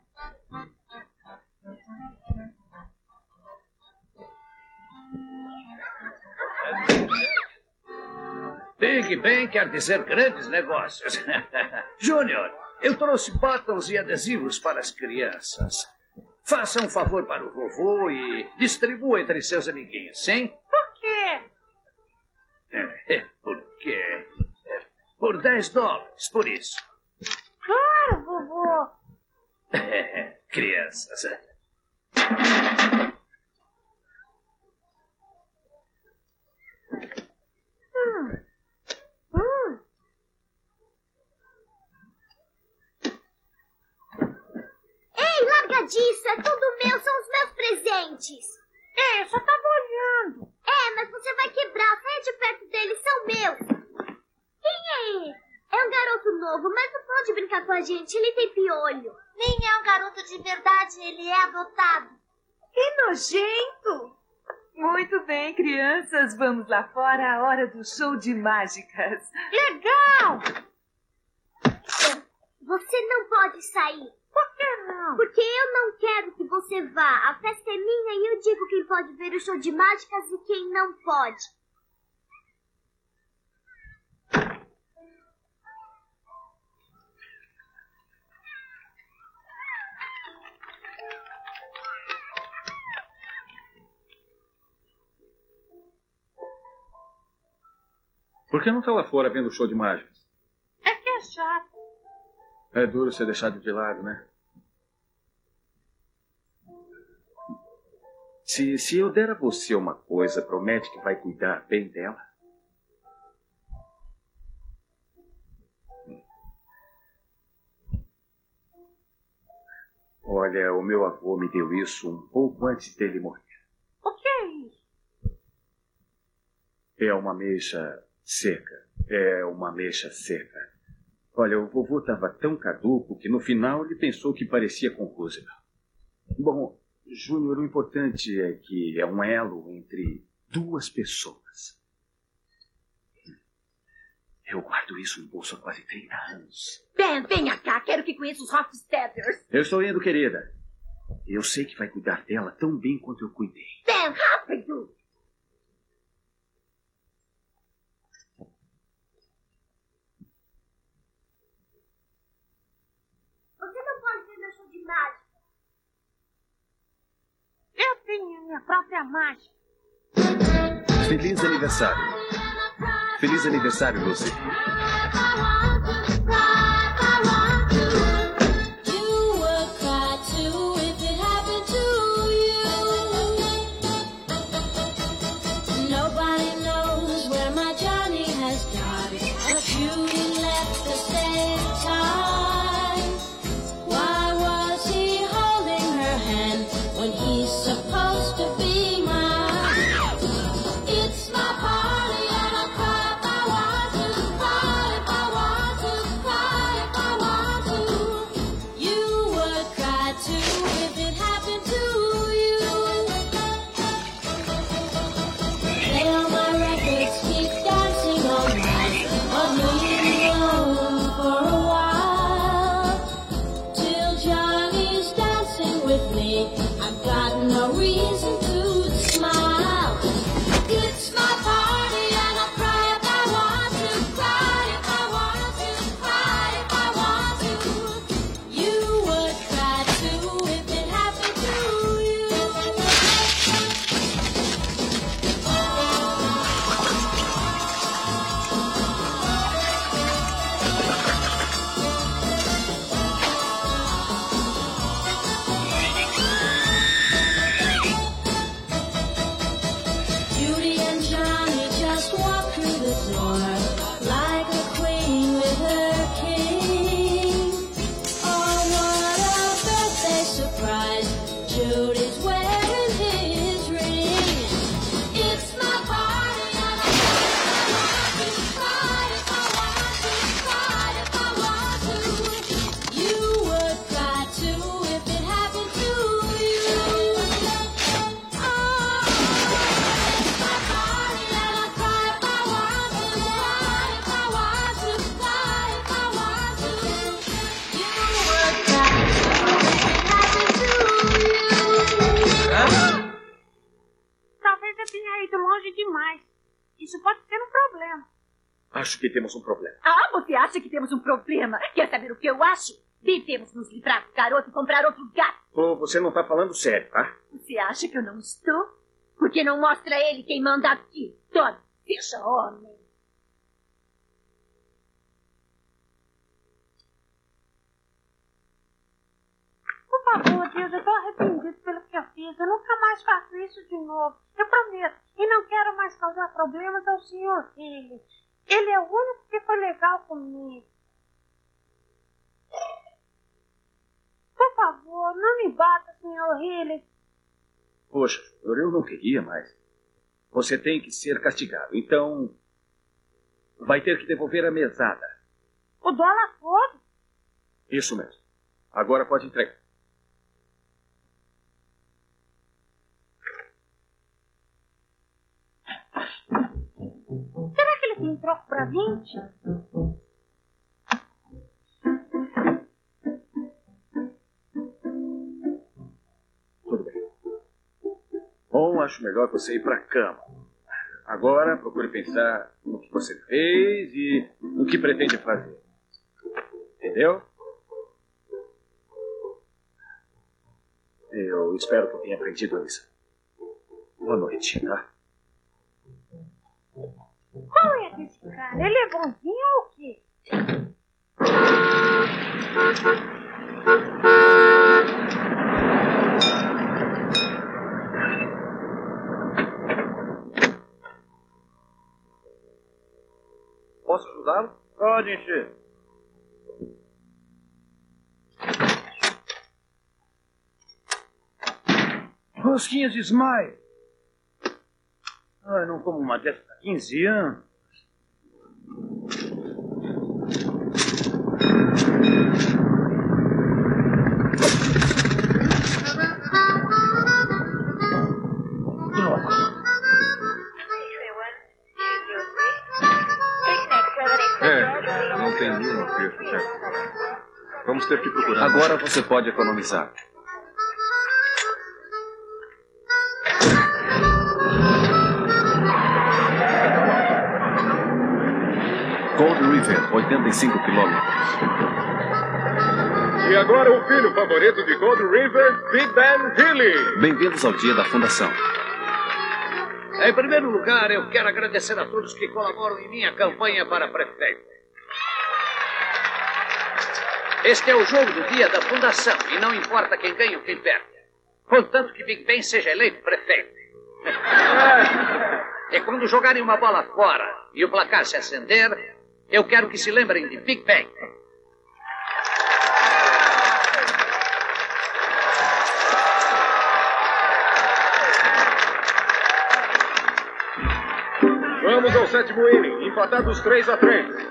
Big Ben quer dizer grandes negócios. Júnior, eu trouxe botões e adesivos para as crianças. Faça um favor para o vovô e distribua entre seus amiguinhos, sim? Por quê? Por quê? Por $10, por isso. Claro, vovô. Crianças. Ei, larga disso! É tudo meu, são os meus presentes! Ei, eu só tava olhando! É, mas você vai quebrar, saia de perto deles, são meus! Quem é ele? É um garoto novo, mas não pode brincar com a gente, ele tem piolho. Nem é um garoto de verdade, ele é adotado. Que nojento! Muito bem, crianças, vamos lá fora, a hora do show de mágicas. Legal! Você não pode sair. Por que não? Porque eu não quero que você vá. A festa é minha e eu digo quem pode ver o show de mágicas e quem não pode. Por que não está lá fora vendo o show de mágicas? É que é chato. É duro ser deixado de lado, né? Se eu der a você uma coisa, promete que vai cuidar bem dela? Olha, o meu avô me deu isso um pouco antes dele morrer. O que é isso? É uma ameixa seca. É uma ameixa seca. Olha, o vovô estava tão caduco que no final ele pensou que parecia com Roosevelt. Bom, Júnior, o importante é que é um elo entre duas pessoas. Eu guardo isso no bolso há quase 30 anos. Ben, venha cá, quero que conheça os Hofstadters. Eu estou indo, querida. Eu sei que vai cuidar dela tão bem quanto eu cuidei. Ben, rápido! Você não pode ver meu show de mágica. Eu tenho minha própria mágica. Feliz aniversário. Feliz aniversário, Lucy. Isso pode ser um problema. Acho que temos um problema. Ah, você acha que temos um problema? Quer saber o que eu acho? Devemos nos livrar do garoto e comprar outro gato. Oh, você não está falando sério, tá? Você acha que eu não estou? Por que não mostra ele quem manda aqui? Tome, seja homem. Por favor, Deus, eu estou arrependido pelo que eu fiz. Eu nunca mais faço isso de novo. Eu prometo. E não quero mais causar problemas ao Sr. Healy. Ele é o único que foi legal comigo. Por favor, não me bata, Sr. Healy. Poxa, eu não queria mais. Você tem que ser castigado. Então, vai ter que devolver a mesada. O dólar todo? Isso mesmo. Agora pode entregar. Será que ele tem troco para 20? Tudo bem. Bom, acho melhor você ir para a cama. Agora, procure pensar no que você fez e no que pretende fazer. Entendeu? Eu espero que tenha aprendido a lição. Boa noite, tá? Qual é esse cara? Ele é bonzinho ou o quê? Posso ajudá-lo? Pode encher. Rosquinhas de Smile. Eu não como uma dessas há 15 anos. Não tem nenhuma preço, chefe. Vamos ter que procurar. Agora você pode economizar. Cold River, 85 quilômetros. E agora o filho favorito de Cold River, Big Ben Healy. Bem-vindos ao dia da fundação. Em primeiro lugar, eu quero agradecer a todos que colaboram em minha campanha para prefeito. Este é o jogo do dia da fundação e não importa quem ganha ou quem perde. Contanto que Big Ben seja eleito prefeito. E quando jogarem uma bola fora e o placar se acender, eu quero que se lembrem de Big Ben. Vamos ao 7º inning, empatados 3-3.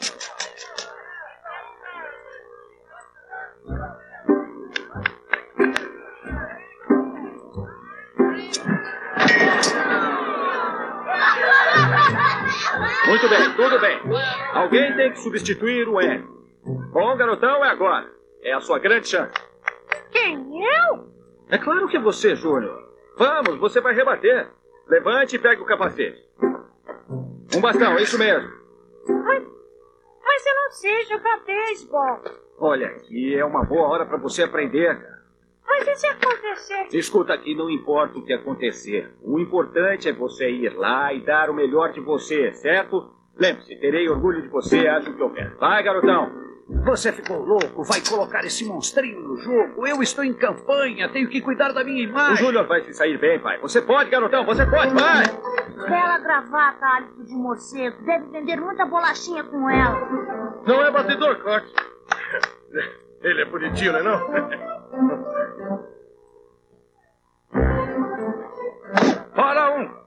Muito bem, tudo bem. Alguém tem que substituir o N. Bom, garotão, é agora. É a sua grande chance. Quem, eu? É claro que é você, Júnior. Vamos, você vai rebater. Levante e pegue o capacete. Um bastão, é isso mesmo. Mas eu não sei jogar beisebol. Olha, aqui é uma boa hora para você aprender, cara. Mas e se acontecer? Escuta aqui, não importa o que acontecer. O importante é você ir lá e dar o melhor de você, certo? Lembre-se, terei orgulho de você, acho que eu quero. Vai, garotão. Você ficou louco? Vai colocar esse monstrinho no jogo? Eu estou em campanha, tenho que cuidar da minha imagem. O Júnior vai se sair bem, pai. Você pode, garotão, você pode, vai! Bela gravata, hálito de morcego. Deve vender muita bolachinha com ela. Não é batedor, Clark. Ele é bonitinho, não é não? Para um!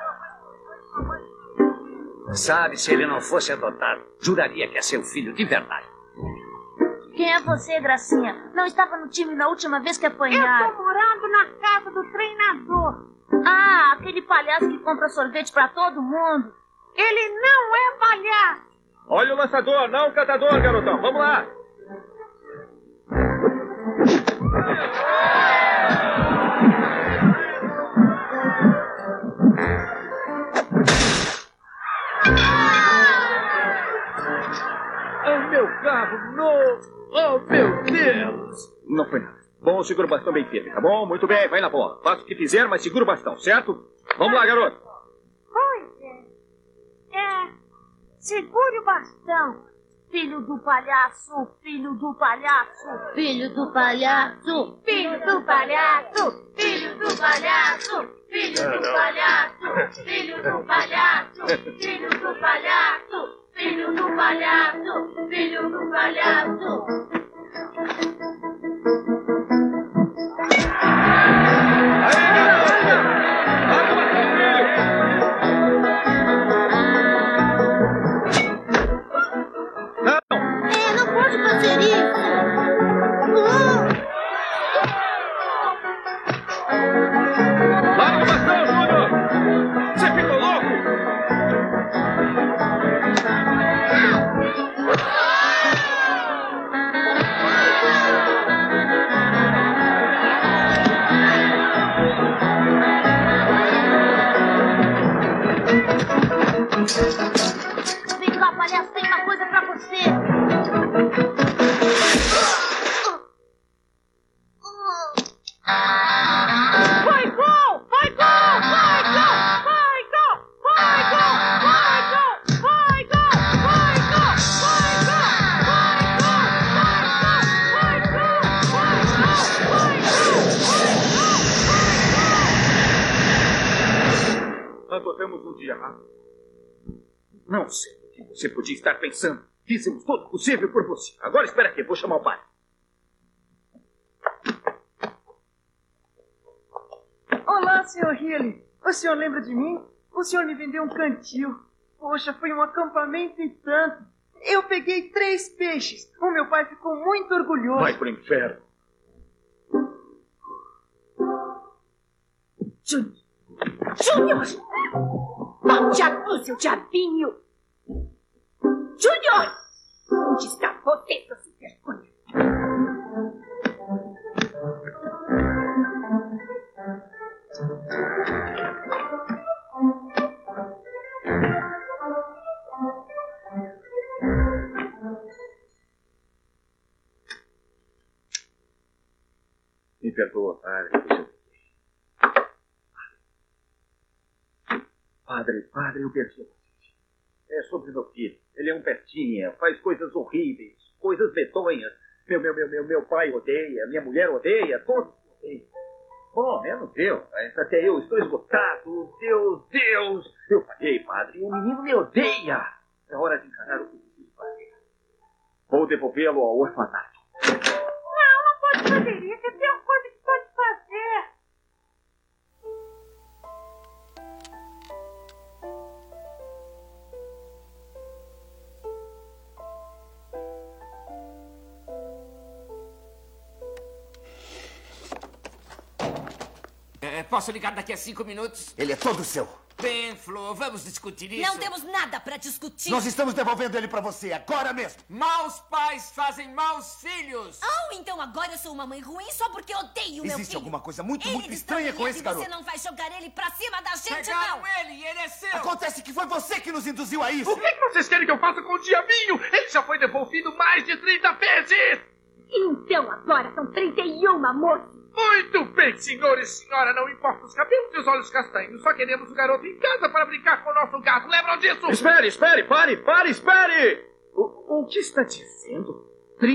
Sabe, se ele não fosse adotado, juraria que é seu filho de verdade. Quem é você, Gracinha? Não estava no time na última vez que apanharam. Eu tô morando na casa do treinador. Ah, aquele palhaço que compra sorvete pra todo mundo. Ele não é palhaço. Olha o lançador, não o catador, garotão. Vamos lá. Oh, meu carro novo! Oh, meu Deus! Não foi nada. Bom, segura o bastão bem firme, tá bom? Muito bem, vai na bola. Faça o que fizer, mas segura o bastão, certo? Vamos lá, garoto. Pois é. Segure o bastão. Filho do palhaço, filho do palhaço, filho do palhaço, filho do palhaço, filho do palhaço, filho do palhaço, filho do palhaço, filho do palhaço, filho do palhaço, filho do palhaço. Não pode fazer isso. Larga o bastão, Júnior! Você ficou louco? Vem cá, palhaço, tem uma coisa pra você. Vai gol! Vai gol! Vai gol! Vai gol! Vai gol! Vai gol! Vai gol! Vai gol! Vai gol! Vai gol! Adotamos um dia rápido. Não sei o que você podia estar pensando. Fizemos todo o possível por você. Agora espera aqui, vou chamar o pai. Olá, Sr. Healy. O senhor lembra de mim? O senhor me vendeu um cantil. Poxa, foi um acampamento e tanto. Eu peguei 3 peixes. O meu pai ficou muito orgulhoso. Vai pro inferno. Júnior! Volte aqui, seu diabinho! Júnior! Onde está você, seu sem vergonha? Me perdoa, pai. Padre, eu perdi a paciência. É sobre meu filho. Ele é um pestinha, faz coisas horríveis, coisas medonhas. Meu pai odeia, minha mulher odeia, todos odeiam. Bom, menos eu. Até eu estou esgotado. Deus. Eu falhei, Padre. O menino me odeia. É hora de encarar o que preciso fazer. Vou devolvê-lo ao orfanato. Não pode fazer isso. É a pior coisa que pode fazer. Posso ligar daqui a 5 minutos? Ele é todo seu. Bem, Flo, vamos discutir isso. Não temos nada para discutir. Nós estamos devolvendo ele para você agora mesmo. Maus pais fazem maus filhos. Então agora eu sou uma mãe ruim só porque odeio meu filho. Existe alguma coisa muito estranha com esse garoto. Você não vai jogar ele pra cima da gente, Pegaram não. ele e ele é seu. Acontece que foi você que nos induziu a isso. O que vocês querem que eu faça com o diabinho? Ele já foi devolvido mais de 30 vezes. Então agora são 31, moço. Muito bem, senhor e senhora. Não importa os cabelos e os olhos castanhos. Só queremos o garoto em casa para brincar com o nosso gato. Lembram disso? Espere. Pare, espere. O que está dizendo?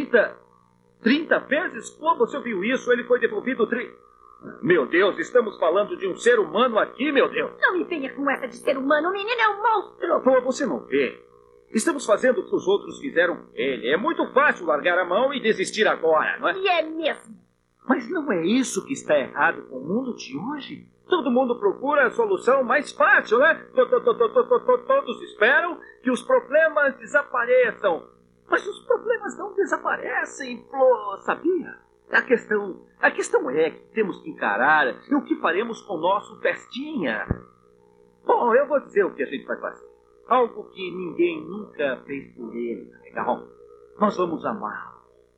30 vezes? Como você viu isso? Ele foi devolvido 30... Meu Deus, estamos falando de um ser humano aqui, meu Deus. Não me venha com essa de ser humano. O menino é um monstro. Você não vê. Estamos fazendo o que os outros fizeram com ele. É muito fácil largar a mão e desistir agora, não é? E é mesmo. Mas não é isso que está errado com o mundo de hoje? Todo mundo procura a solução mais fácil, né? Todos esperam que os problemas desapareçam. Mas os problemas não desaparecem, Flo, sabia? A questão é que temos que encarar o que faremos com o nosso pestinha. Bom, eu vou dizer o que a gente vai fazer. Algo que ninguém nunca fez por ele, legal? Nós vamos amá-lo.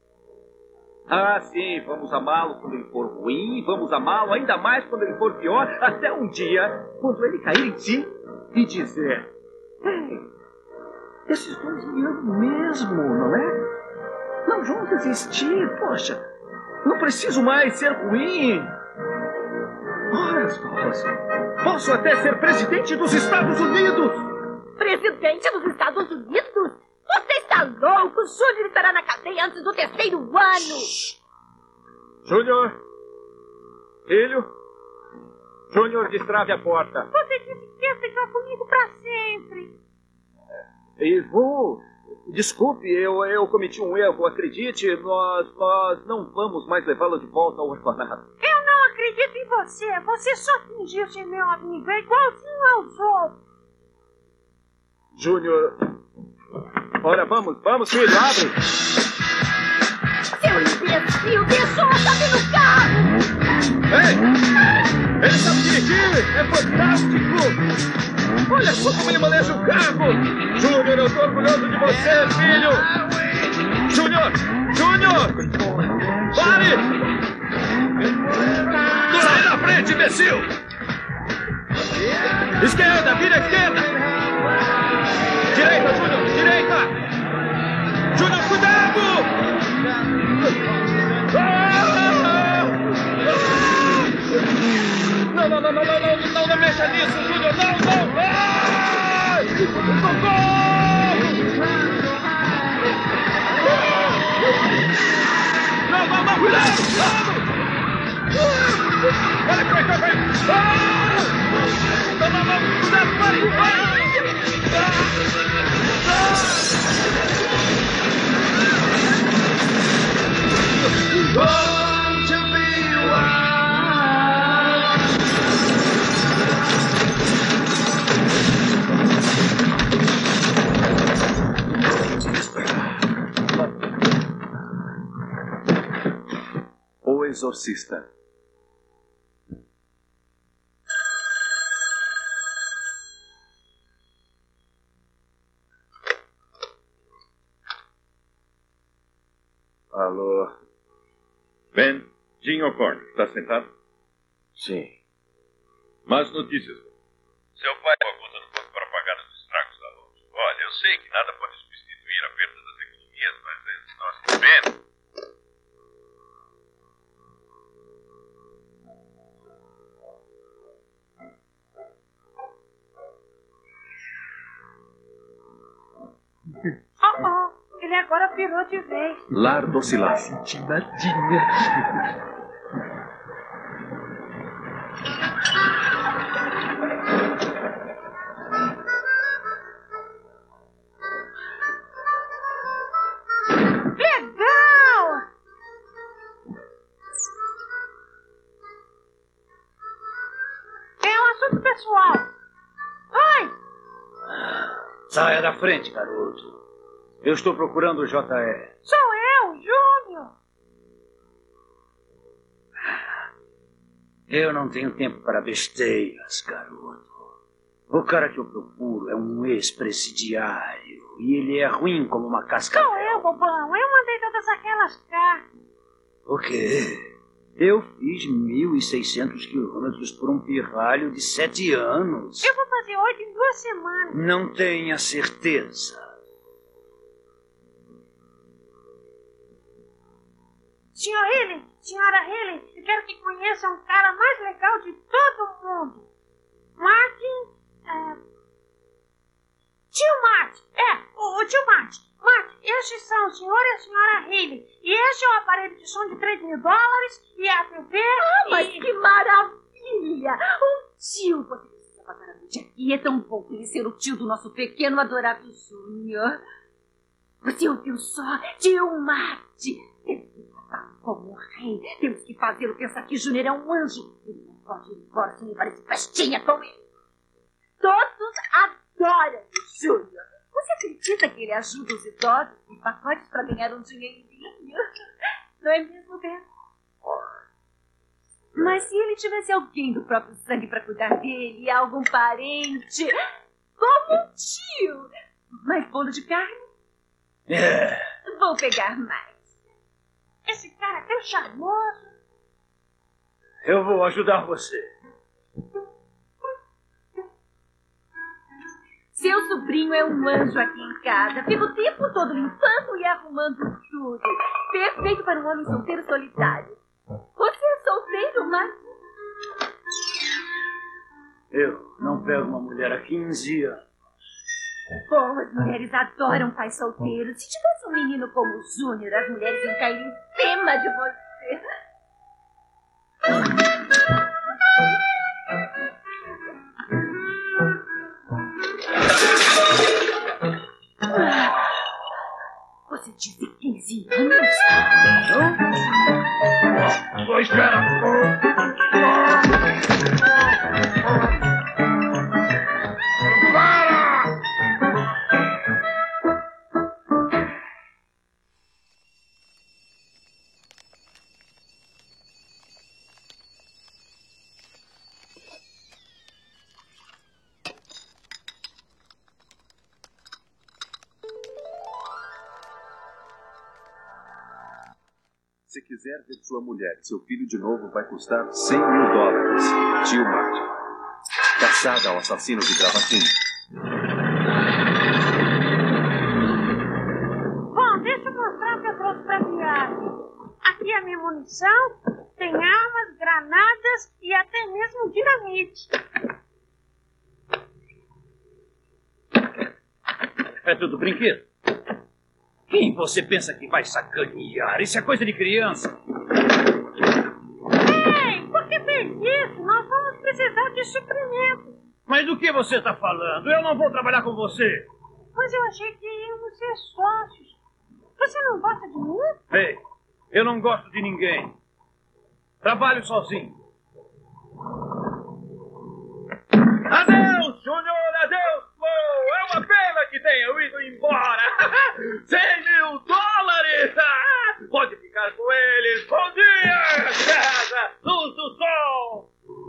Ah, sim, vamos amá-lo quando ele for ruim, vamos amá-lo ainda mais quando ele for pior, até um dia, quando ele cair em si e dizer: Ei, esses dois me amam mesmo, não é? Não vão desistir, poxa, não preciso mais ser ruim. Ora, posso até ser presidente dos Estados Unidos. Presidente dos Estados Unidos? Você está louco? O Júnior estará na cadeia antes do 3º ano. Júnior? Filho? Júnior, destrave a porta. Você disse que ia ficar comigo pra sempre. Desculpe, eu cometi um erro. Acredite, nós não vamos mais levá-lo de volta ao orfanato. Eu não acredito em você. Você só fingiu ser meu amigo. É igualzinho aos outros. Júnior... Ora, vamos, filho, abre! Seu imbecil, deixou a chave no carro! Ei! Ele sabe dirigir! É fantástico! Olha só como ele maneja o carro! Júnior, eu estou orgulhoso de você, filho! Júnior! Pare! Sai da frente, imbecil! Esquerda, vira à esquerda! Direita, Júnior! Direita! Júnior, cuidado! Não mexa nisso, Júnior! Não! Ai! Socorro! Não! Cuidado! Olha como é que vai! Não! Cuidado! Vai! Born to be wild. O Exorcista. Alô? Ben, Jim O'Connor, está sentado? Sim. Más notícias. Seu pai tem uma conta no banco para pagar os estragos da Alonso. Olha, eu sei que nada pode substituir a perda das economias, mas nós... Ben! Ele agora pirou de vez. Lar Docilaço. Legal! É um assunto pessoal. Oi! Saia da frente, garoto. Eu estou procurando o J.E. Sou eu, Júnior. Eu não tenho tempo para besteiras, garoto. O cara que eu procuro é um ex-presidiário. E ele é ruim como uma cascavel. Sou eu, bobão. Eu mandei todas aquelas cartas. O quê? Eu fiz 1.600 quilômetros por um pirralho de 7 anos. Eu vou fazer 8 em 2 semanas. Não tenha certeza. Senhor Healy, senhora Healy, eu quero que conheça um cara mais legal de todo mundo. Martin, tio Martin, o tio Martin. Martin, estes são o senhor e a senhora Healy. E este é o aparelho de som de $3.000 e a TV. Mas que maravilha! Um tio, você precisa passar a noite aqui. É tão bom conhecer o tio do nosso pequeno adorável Júnior. Você ouviu só? Tio Martin. Como um rei, temos que fazê-lo pensar que Júnior é um anjo. Ele não pode ir embora sem levar esse festinha com ele. Todos adoram o Júnior. Você acredita que ele ajuda os idosos em pacotes para ganhar um dinheirinho? Não é mesmo, Ben? Mas se ele tivesse alguém do próprio sangue para cuidar dele, algum parente, como um tio. Mais bolo de carne? Vou pegar mais. Esse cara é tão charmoso. Eu vou ajudar você. Seu sobrinho é um anjo aqui em casa. Fica o tempo todo limpando e arrumando tudo. Perfeito para um homem solteiro solitário. Você é solteiro, Martin? Eu não pego uma mulher há 15 anos. Bom, as mulheres adoram pais solteiros. Se tivesse um menino como o Júnior, as mulheres iam cair em cima de você. Você disse 15 anos? Só espera. Se quiser ver sua mulher e seu filho de novo, vai custar $100.000. Tio Martin. Caçada ao assassino de gravatinha. Bom, deixa eu mostrar o que eu trouxe pra viagem. Aqui é a minha munição. Tem armas, granadas e até mesmo dinamite. É tudo brinquedo. Quem você pensa que vai sacanear? Isso é coisa de criança. Ei, por que fez isso? Nós vamos precisar de suprimento. Mas do que você está falando? Eu não vou trabalhar com você. Mas eu achei que íamos ser sócios. Você não gosta de mim? Ei, eu não gosto de ninguém. Trabalho sozinho. Adeus, Júnior, adeus, Mo. É uma pena que tenham ido embora. $100.000. Pode ficar com eles. Bom dia, casa. Luz do sol.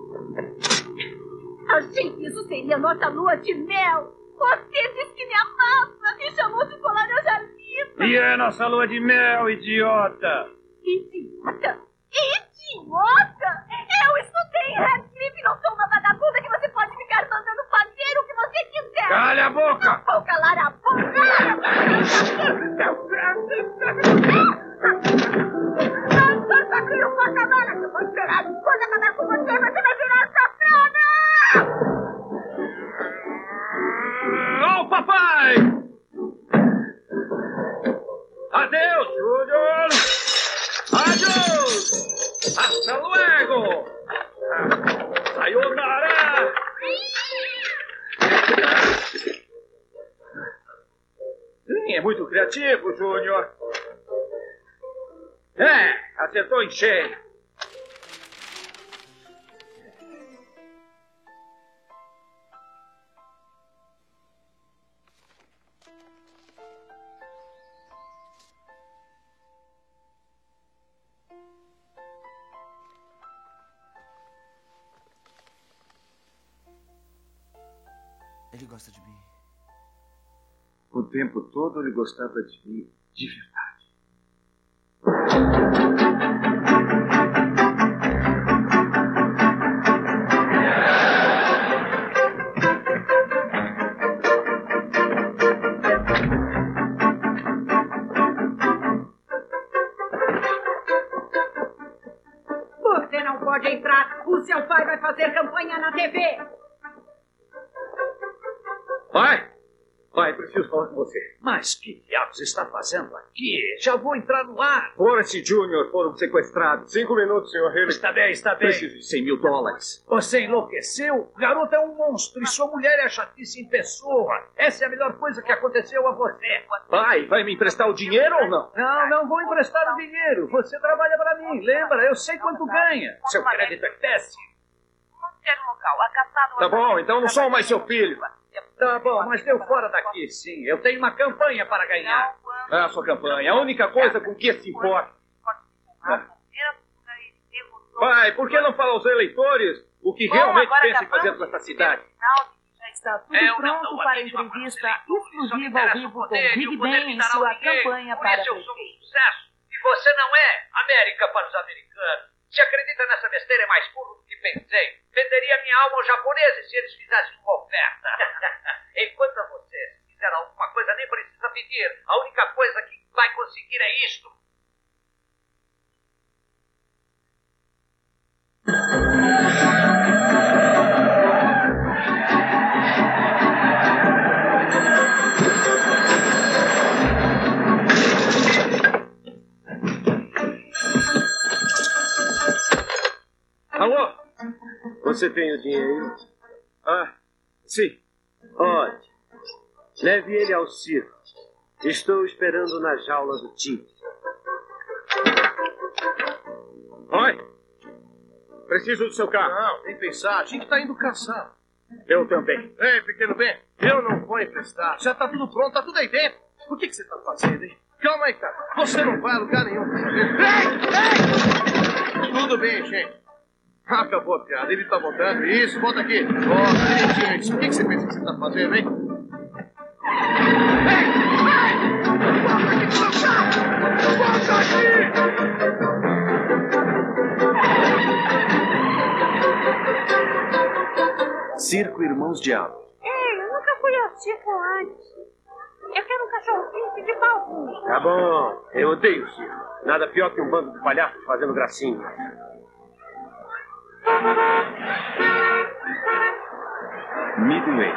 Achei que isso seria nossa lua de mel. Você disse que me amava. Me chamou de laranja lisa. E é nossa lua de mel, idiota. Idiota? Idiota? Eu estudei em Radcliffe, não sou uma vagabunda que você pode ficar mandando fazer o que você quiser. Calha a boca! Não vou calar a boca! Não vou acabar, eu vou esperar. Quando acabar com você, você vai virar safrana! Oh, papai! Adeus, Júnior! Adiós! Hasta luego! Sayonara! Sim, é muito criativo, Júnior. Acertou em cheio. Ele gosta de mim. O tempo todo ele gostava de mim, de verdade. Você não pode entrar. O seu pai vai fazer campanha na TV. Pai, preciso falar com você. Mas que diabos está fazendo aqui? Já vou entrar no ar. Forrest Jr. foram sequestrados. 5 minutos, Sr. Haley. Está bem, está bem. Preciso de $100.000. Você enlouqueceu? O garoto é um monstro e sua mulher é a chatice em pessoa. Essa é a melhor coisa que aconteceu a você. Pai, vai me emprestar o dinheiro ou não? Não vou emprestar o dinheiro. Você trabalha para mim. Lembra, eu sei quanto ganha. Seu crédito é péssimo. Tá bom, então não sou mais seu filho. Tá bom, mas deu fora daqui, sim. Eu tenho uma campanha para ganhar. A sua campanha, a única coisa com que se importa. Pai, por que não fala aos eleitores o que realmente pensa em fazer com essa cidade? Já está tudo pronto para a entrevista exclusiva ao vivo com Big Ben em sua campanha para prefeito. Eu sou um sucesso. E você não é América para os americanos. Se acredita nessa besteira, é mais burro do que pensei. Venderia minha alma aos japoneses se eles fizessem uma oferta. Enquanto a você, se quiser alguma coisa, nem precisa pedir. A única coisa que vai conseguir é isto. Alô? Você tem o dinheiro? Sim. Ótimo. Leve ele ao circo. Estou esperando na jaula do tigre. Oi? Preciso do seu carro. Não, tem que pensar. A gente está indo caçar. Eu também. Ei, pequeno Ben, eu não vou emprestar. Já está tudo pronto, está tudo aí dentro. O que você está fazendo, hein? Calma aí, cara. Você não vai a lugar nenhum. Ei! Tudo bem, gente. Acabou a piada. Ele tá voltando. Isso, volta aqui. Volta, direitinho. O que você pensa que você tá fazendo, hein? Volta aqui pro meu carro! Volta aqui! Circo Irmãos Diabo. Ei, eu nunca fui ao circo antes. Eu quero um cachorro-quente de palco. Tá bom. Eu odeio circo. Nada pior que um bando de palhaços fazendo gracinha. Midway.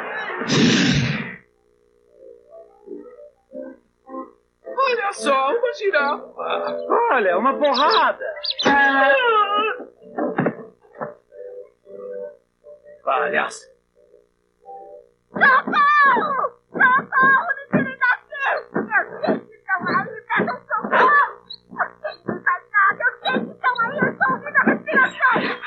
Olha só, uma girafa. Olha, uma porrada. Palhaço. Socorro! Socorro! Me tirem daqui! Eu sei que estão aí, peçam socorro! Vocês não fazem nada, eu sei que estão aí, eu estou ouvindo a respiração!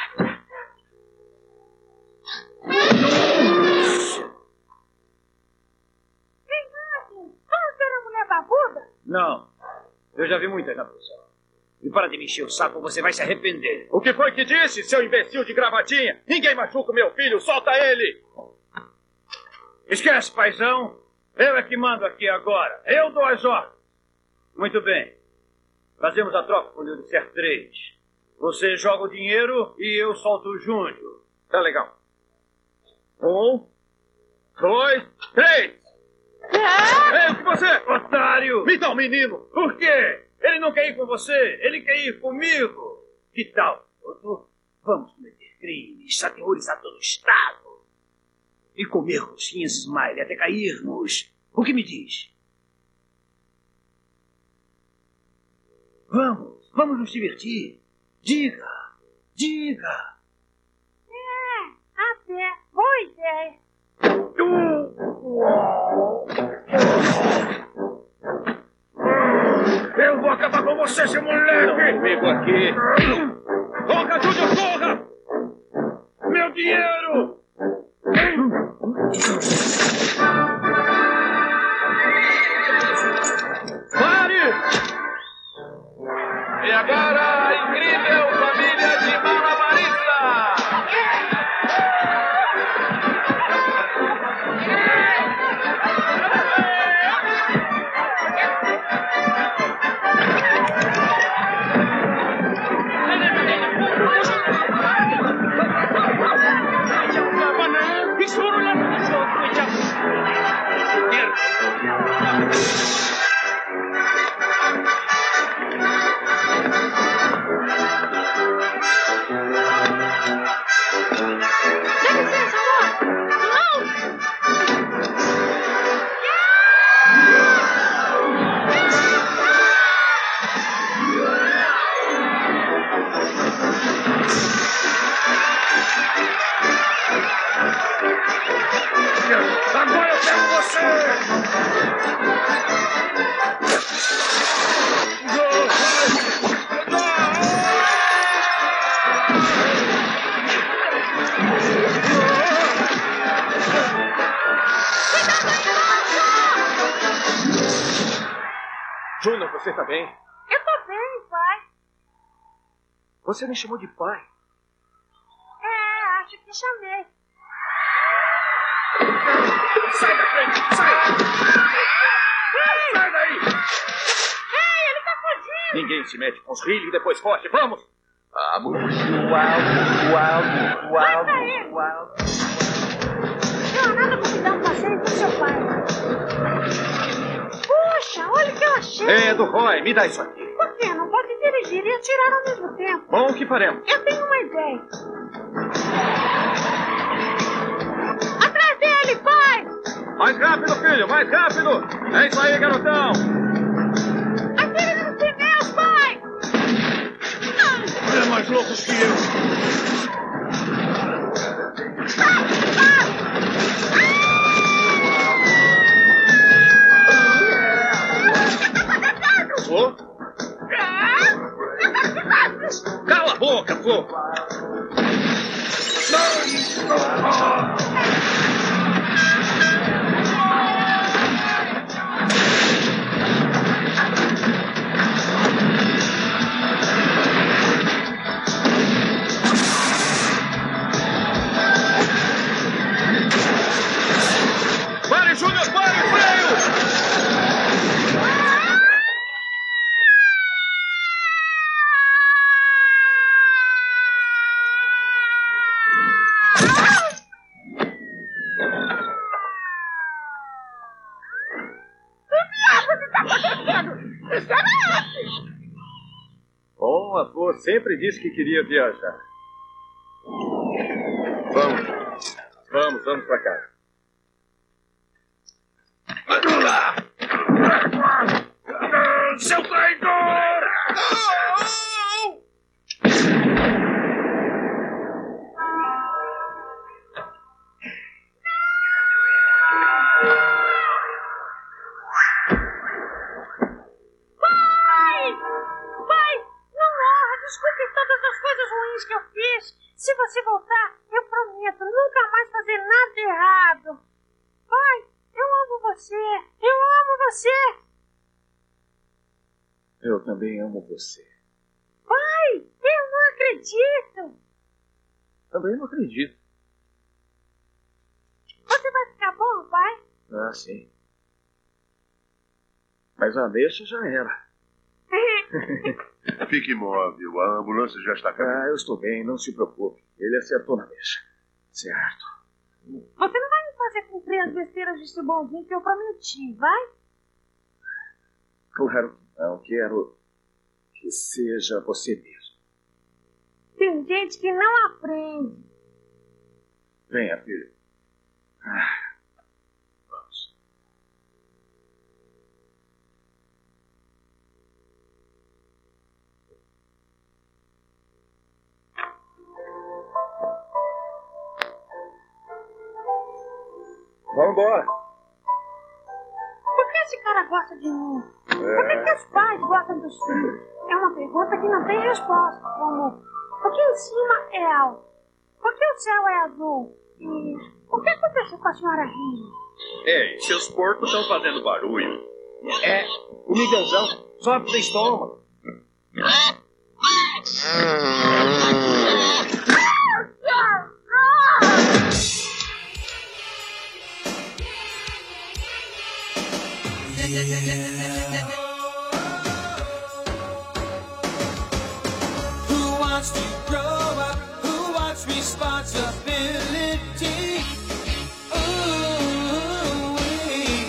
Você era mulher babuda? Não. Eu já vi muita na prisão. E para de me encher o saco, você vai se arrepender. O que foi que disse, seu imbecil de gravatinha? Ninguém machuca o meu filho, solta ele! Esquece, paizão. Eu é que mando aqui agora. Eu dou as ordens. Muito bem. Fazemos a troca quando eu disser 3. Você joga o dinheiro e eu solto o Júnior. Tá legal. 1, 2, 3! Ei, o que você... Otário! Me dá um menino! Por quê? Ele não quer ir com você, ele quer ir comigo. Que tal, doutor? Vamos cometer crimes, aterrorizar todo o Estado. E comer roxinhas Smile até cairmos. O que me diz? Vamos nos divertir. Diga. Até. Boa ideia. Eu vou acabar com você, seu moleque! Comigo aqui. Corra, Júnior, corra! Meu dinheiro! Pare! E agora a incrível família de malabarista! Agora eu pego você! Júnior, você tá bem? Eu tô bem, pai. Você me chamou de pai. Acho que chamei. Sai da frente! Sai! Ei! Sai daí! Ei, ele tá fugindo! Ninguém se mete com os Riley e depois foge. Vamos! Mata ele! Não há nada como dar um passeio com seu pai. Puxa, olha o que eu achei! É do Roy, me dá isso aqui. Por quê? Não pode dirigir e atirar ao mesmo tempo. Bom, o que faremos? Eu tenho uma ideia. Atrás dele, pai! Mais rápido, filho, mais rápido! É isso aí, garotão! Atire nos pneus, pai! É mais louco que eu! Flo? Cala a boca, Flo! Pare, Júnior, pare, freio! Bom, a Flor sempre disse que queria viajar. Vamos pra casa. Seu traidor! Desculpe todas as coisas ruins que eu fiz. Se você voltar, eu prometo nunca mais fazer nada errado. Pai, eu amo você. Eu amo você. Eu também amo você. Pai, eu não acredito. Também não acredito. Você vai ficar bom, pai? Ah, sim. Mas a deixa já era. Fique imóvel, a ambulância já está caminhando. Eu estou bem, não se preocupe. Ele acertou na mecha. Certo. Você não vai me fazer cumprir as besteiras de seu bonzinho que eu prometi, vai? Claro que não. Quero que seja você mesmo. Tem gente que não aprende. Venha, filho. Vamos. Vamos embora. Por que esse cara gosta de mim? Por que os pais gostam dos filhos? É uma pergunta que não tem resposta, como por que em cima é alto? Por que o céu é azul? E o que aconteceu com a senhora Rio? Ei, seus porcos estão fazendo barulho. É, o migazão sobe do estômago. Who wants to grow up? Who wants responsibility? Ooh-wee.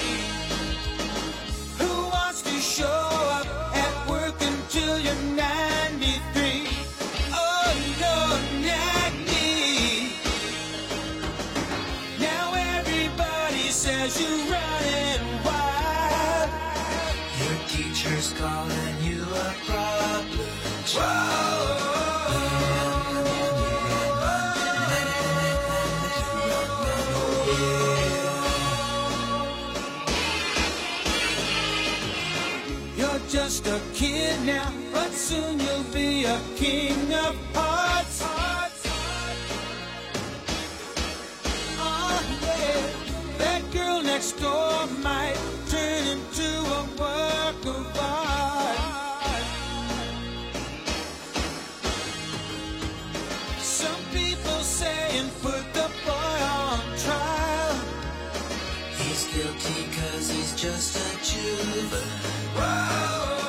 Who wants to show up at work until you're 93? Oh no, not me. Now everybody says you're running wild. Your teacher's calling you a problem child. You're just a kid now, but soon you'll be a king of hearts. Oh yeah, that girl next door might turn into a work of art. Some people saying put the boy on trial. He's guilty 'cause he's just a juvenile.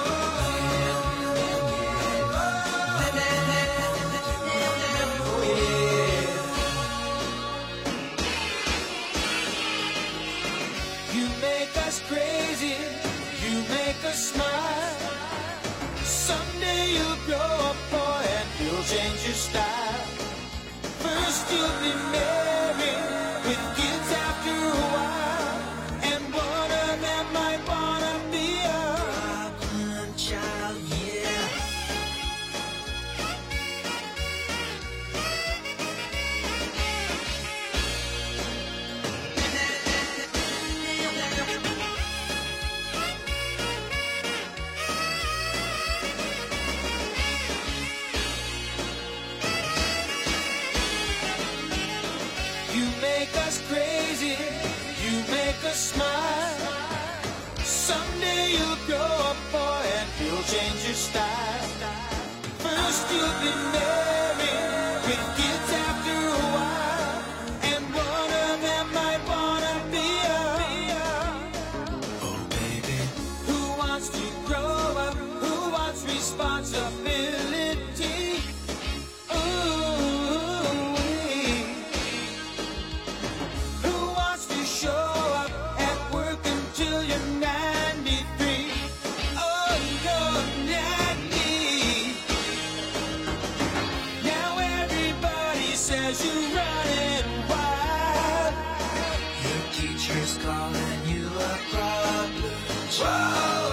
You make us crazy, you make us smile. Someday you'll grow up, boy, and you'll change your style. First you'll be married with kids after a while, and one of them might wanna be a problem child, yeah. You make us crazy, you make us smile. Someday you'll grow up, boy, and you'll change your style. First you'll be married with kids after a while, and one of them might wanna be a oh baby. Who wants to grow up? Who wants responsibility? Ooh-wee. Who wants to show up at work until you're 93? Oh no, not me. Now everybody says you're running wild. Your teacher's calling you a problem child.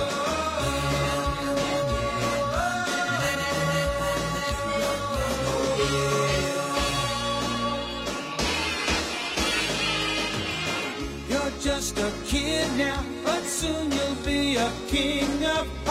You're just a kid now, but soon you'll be a king of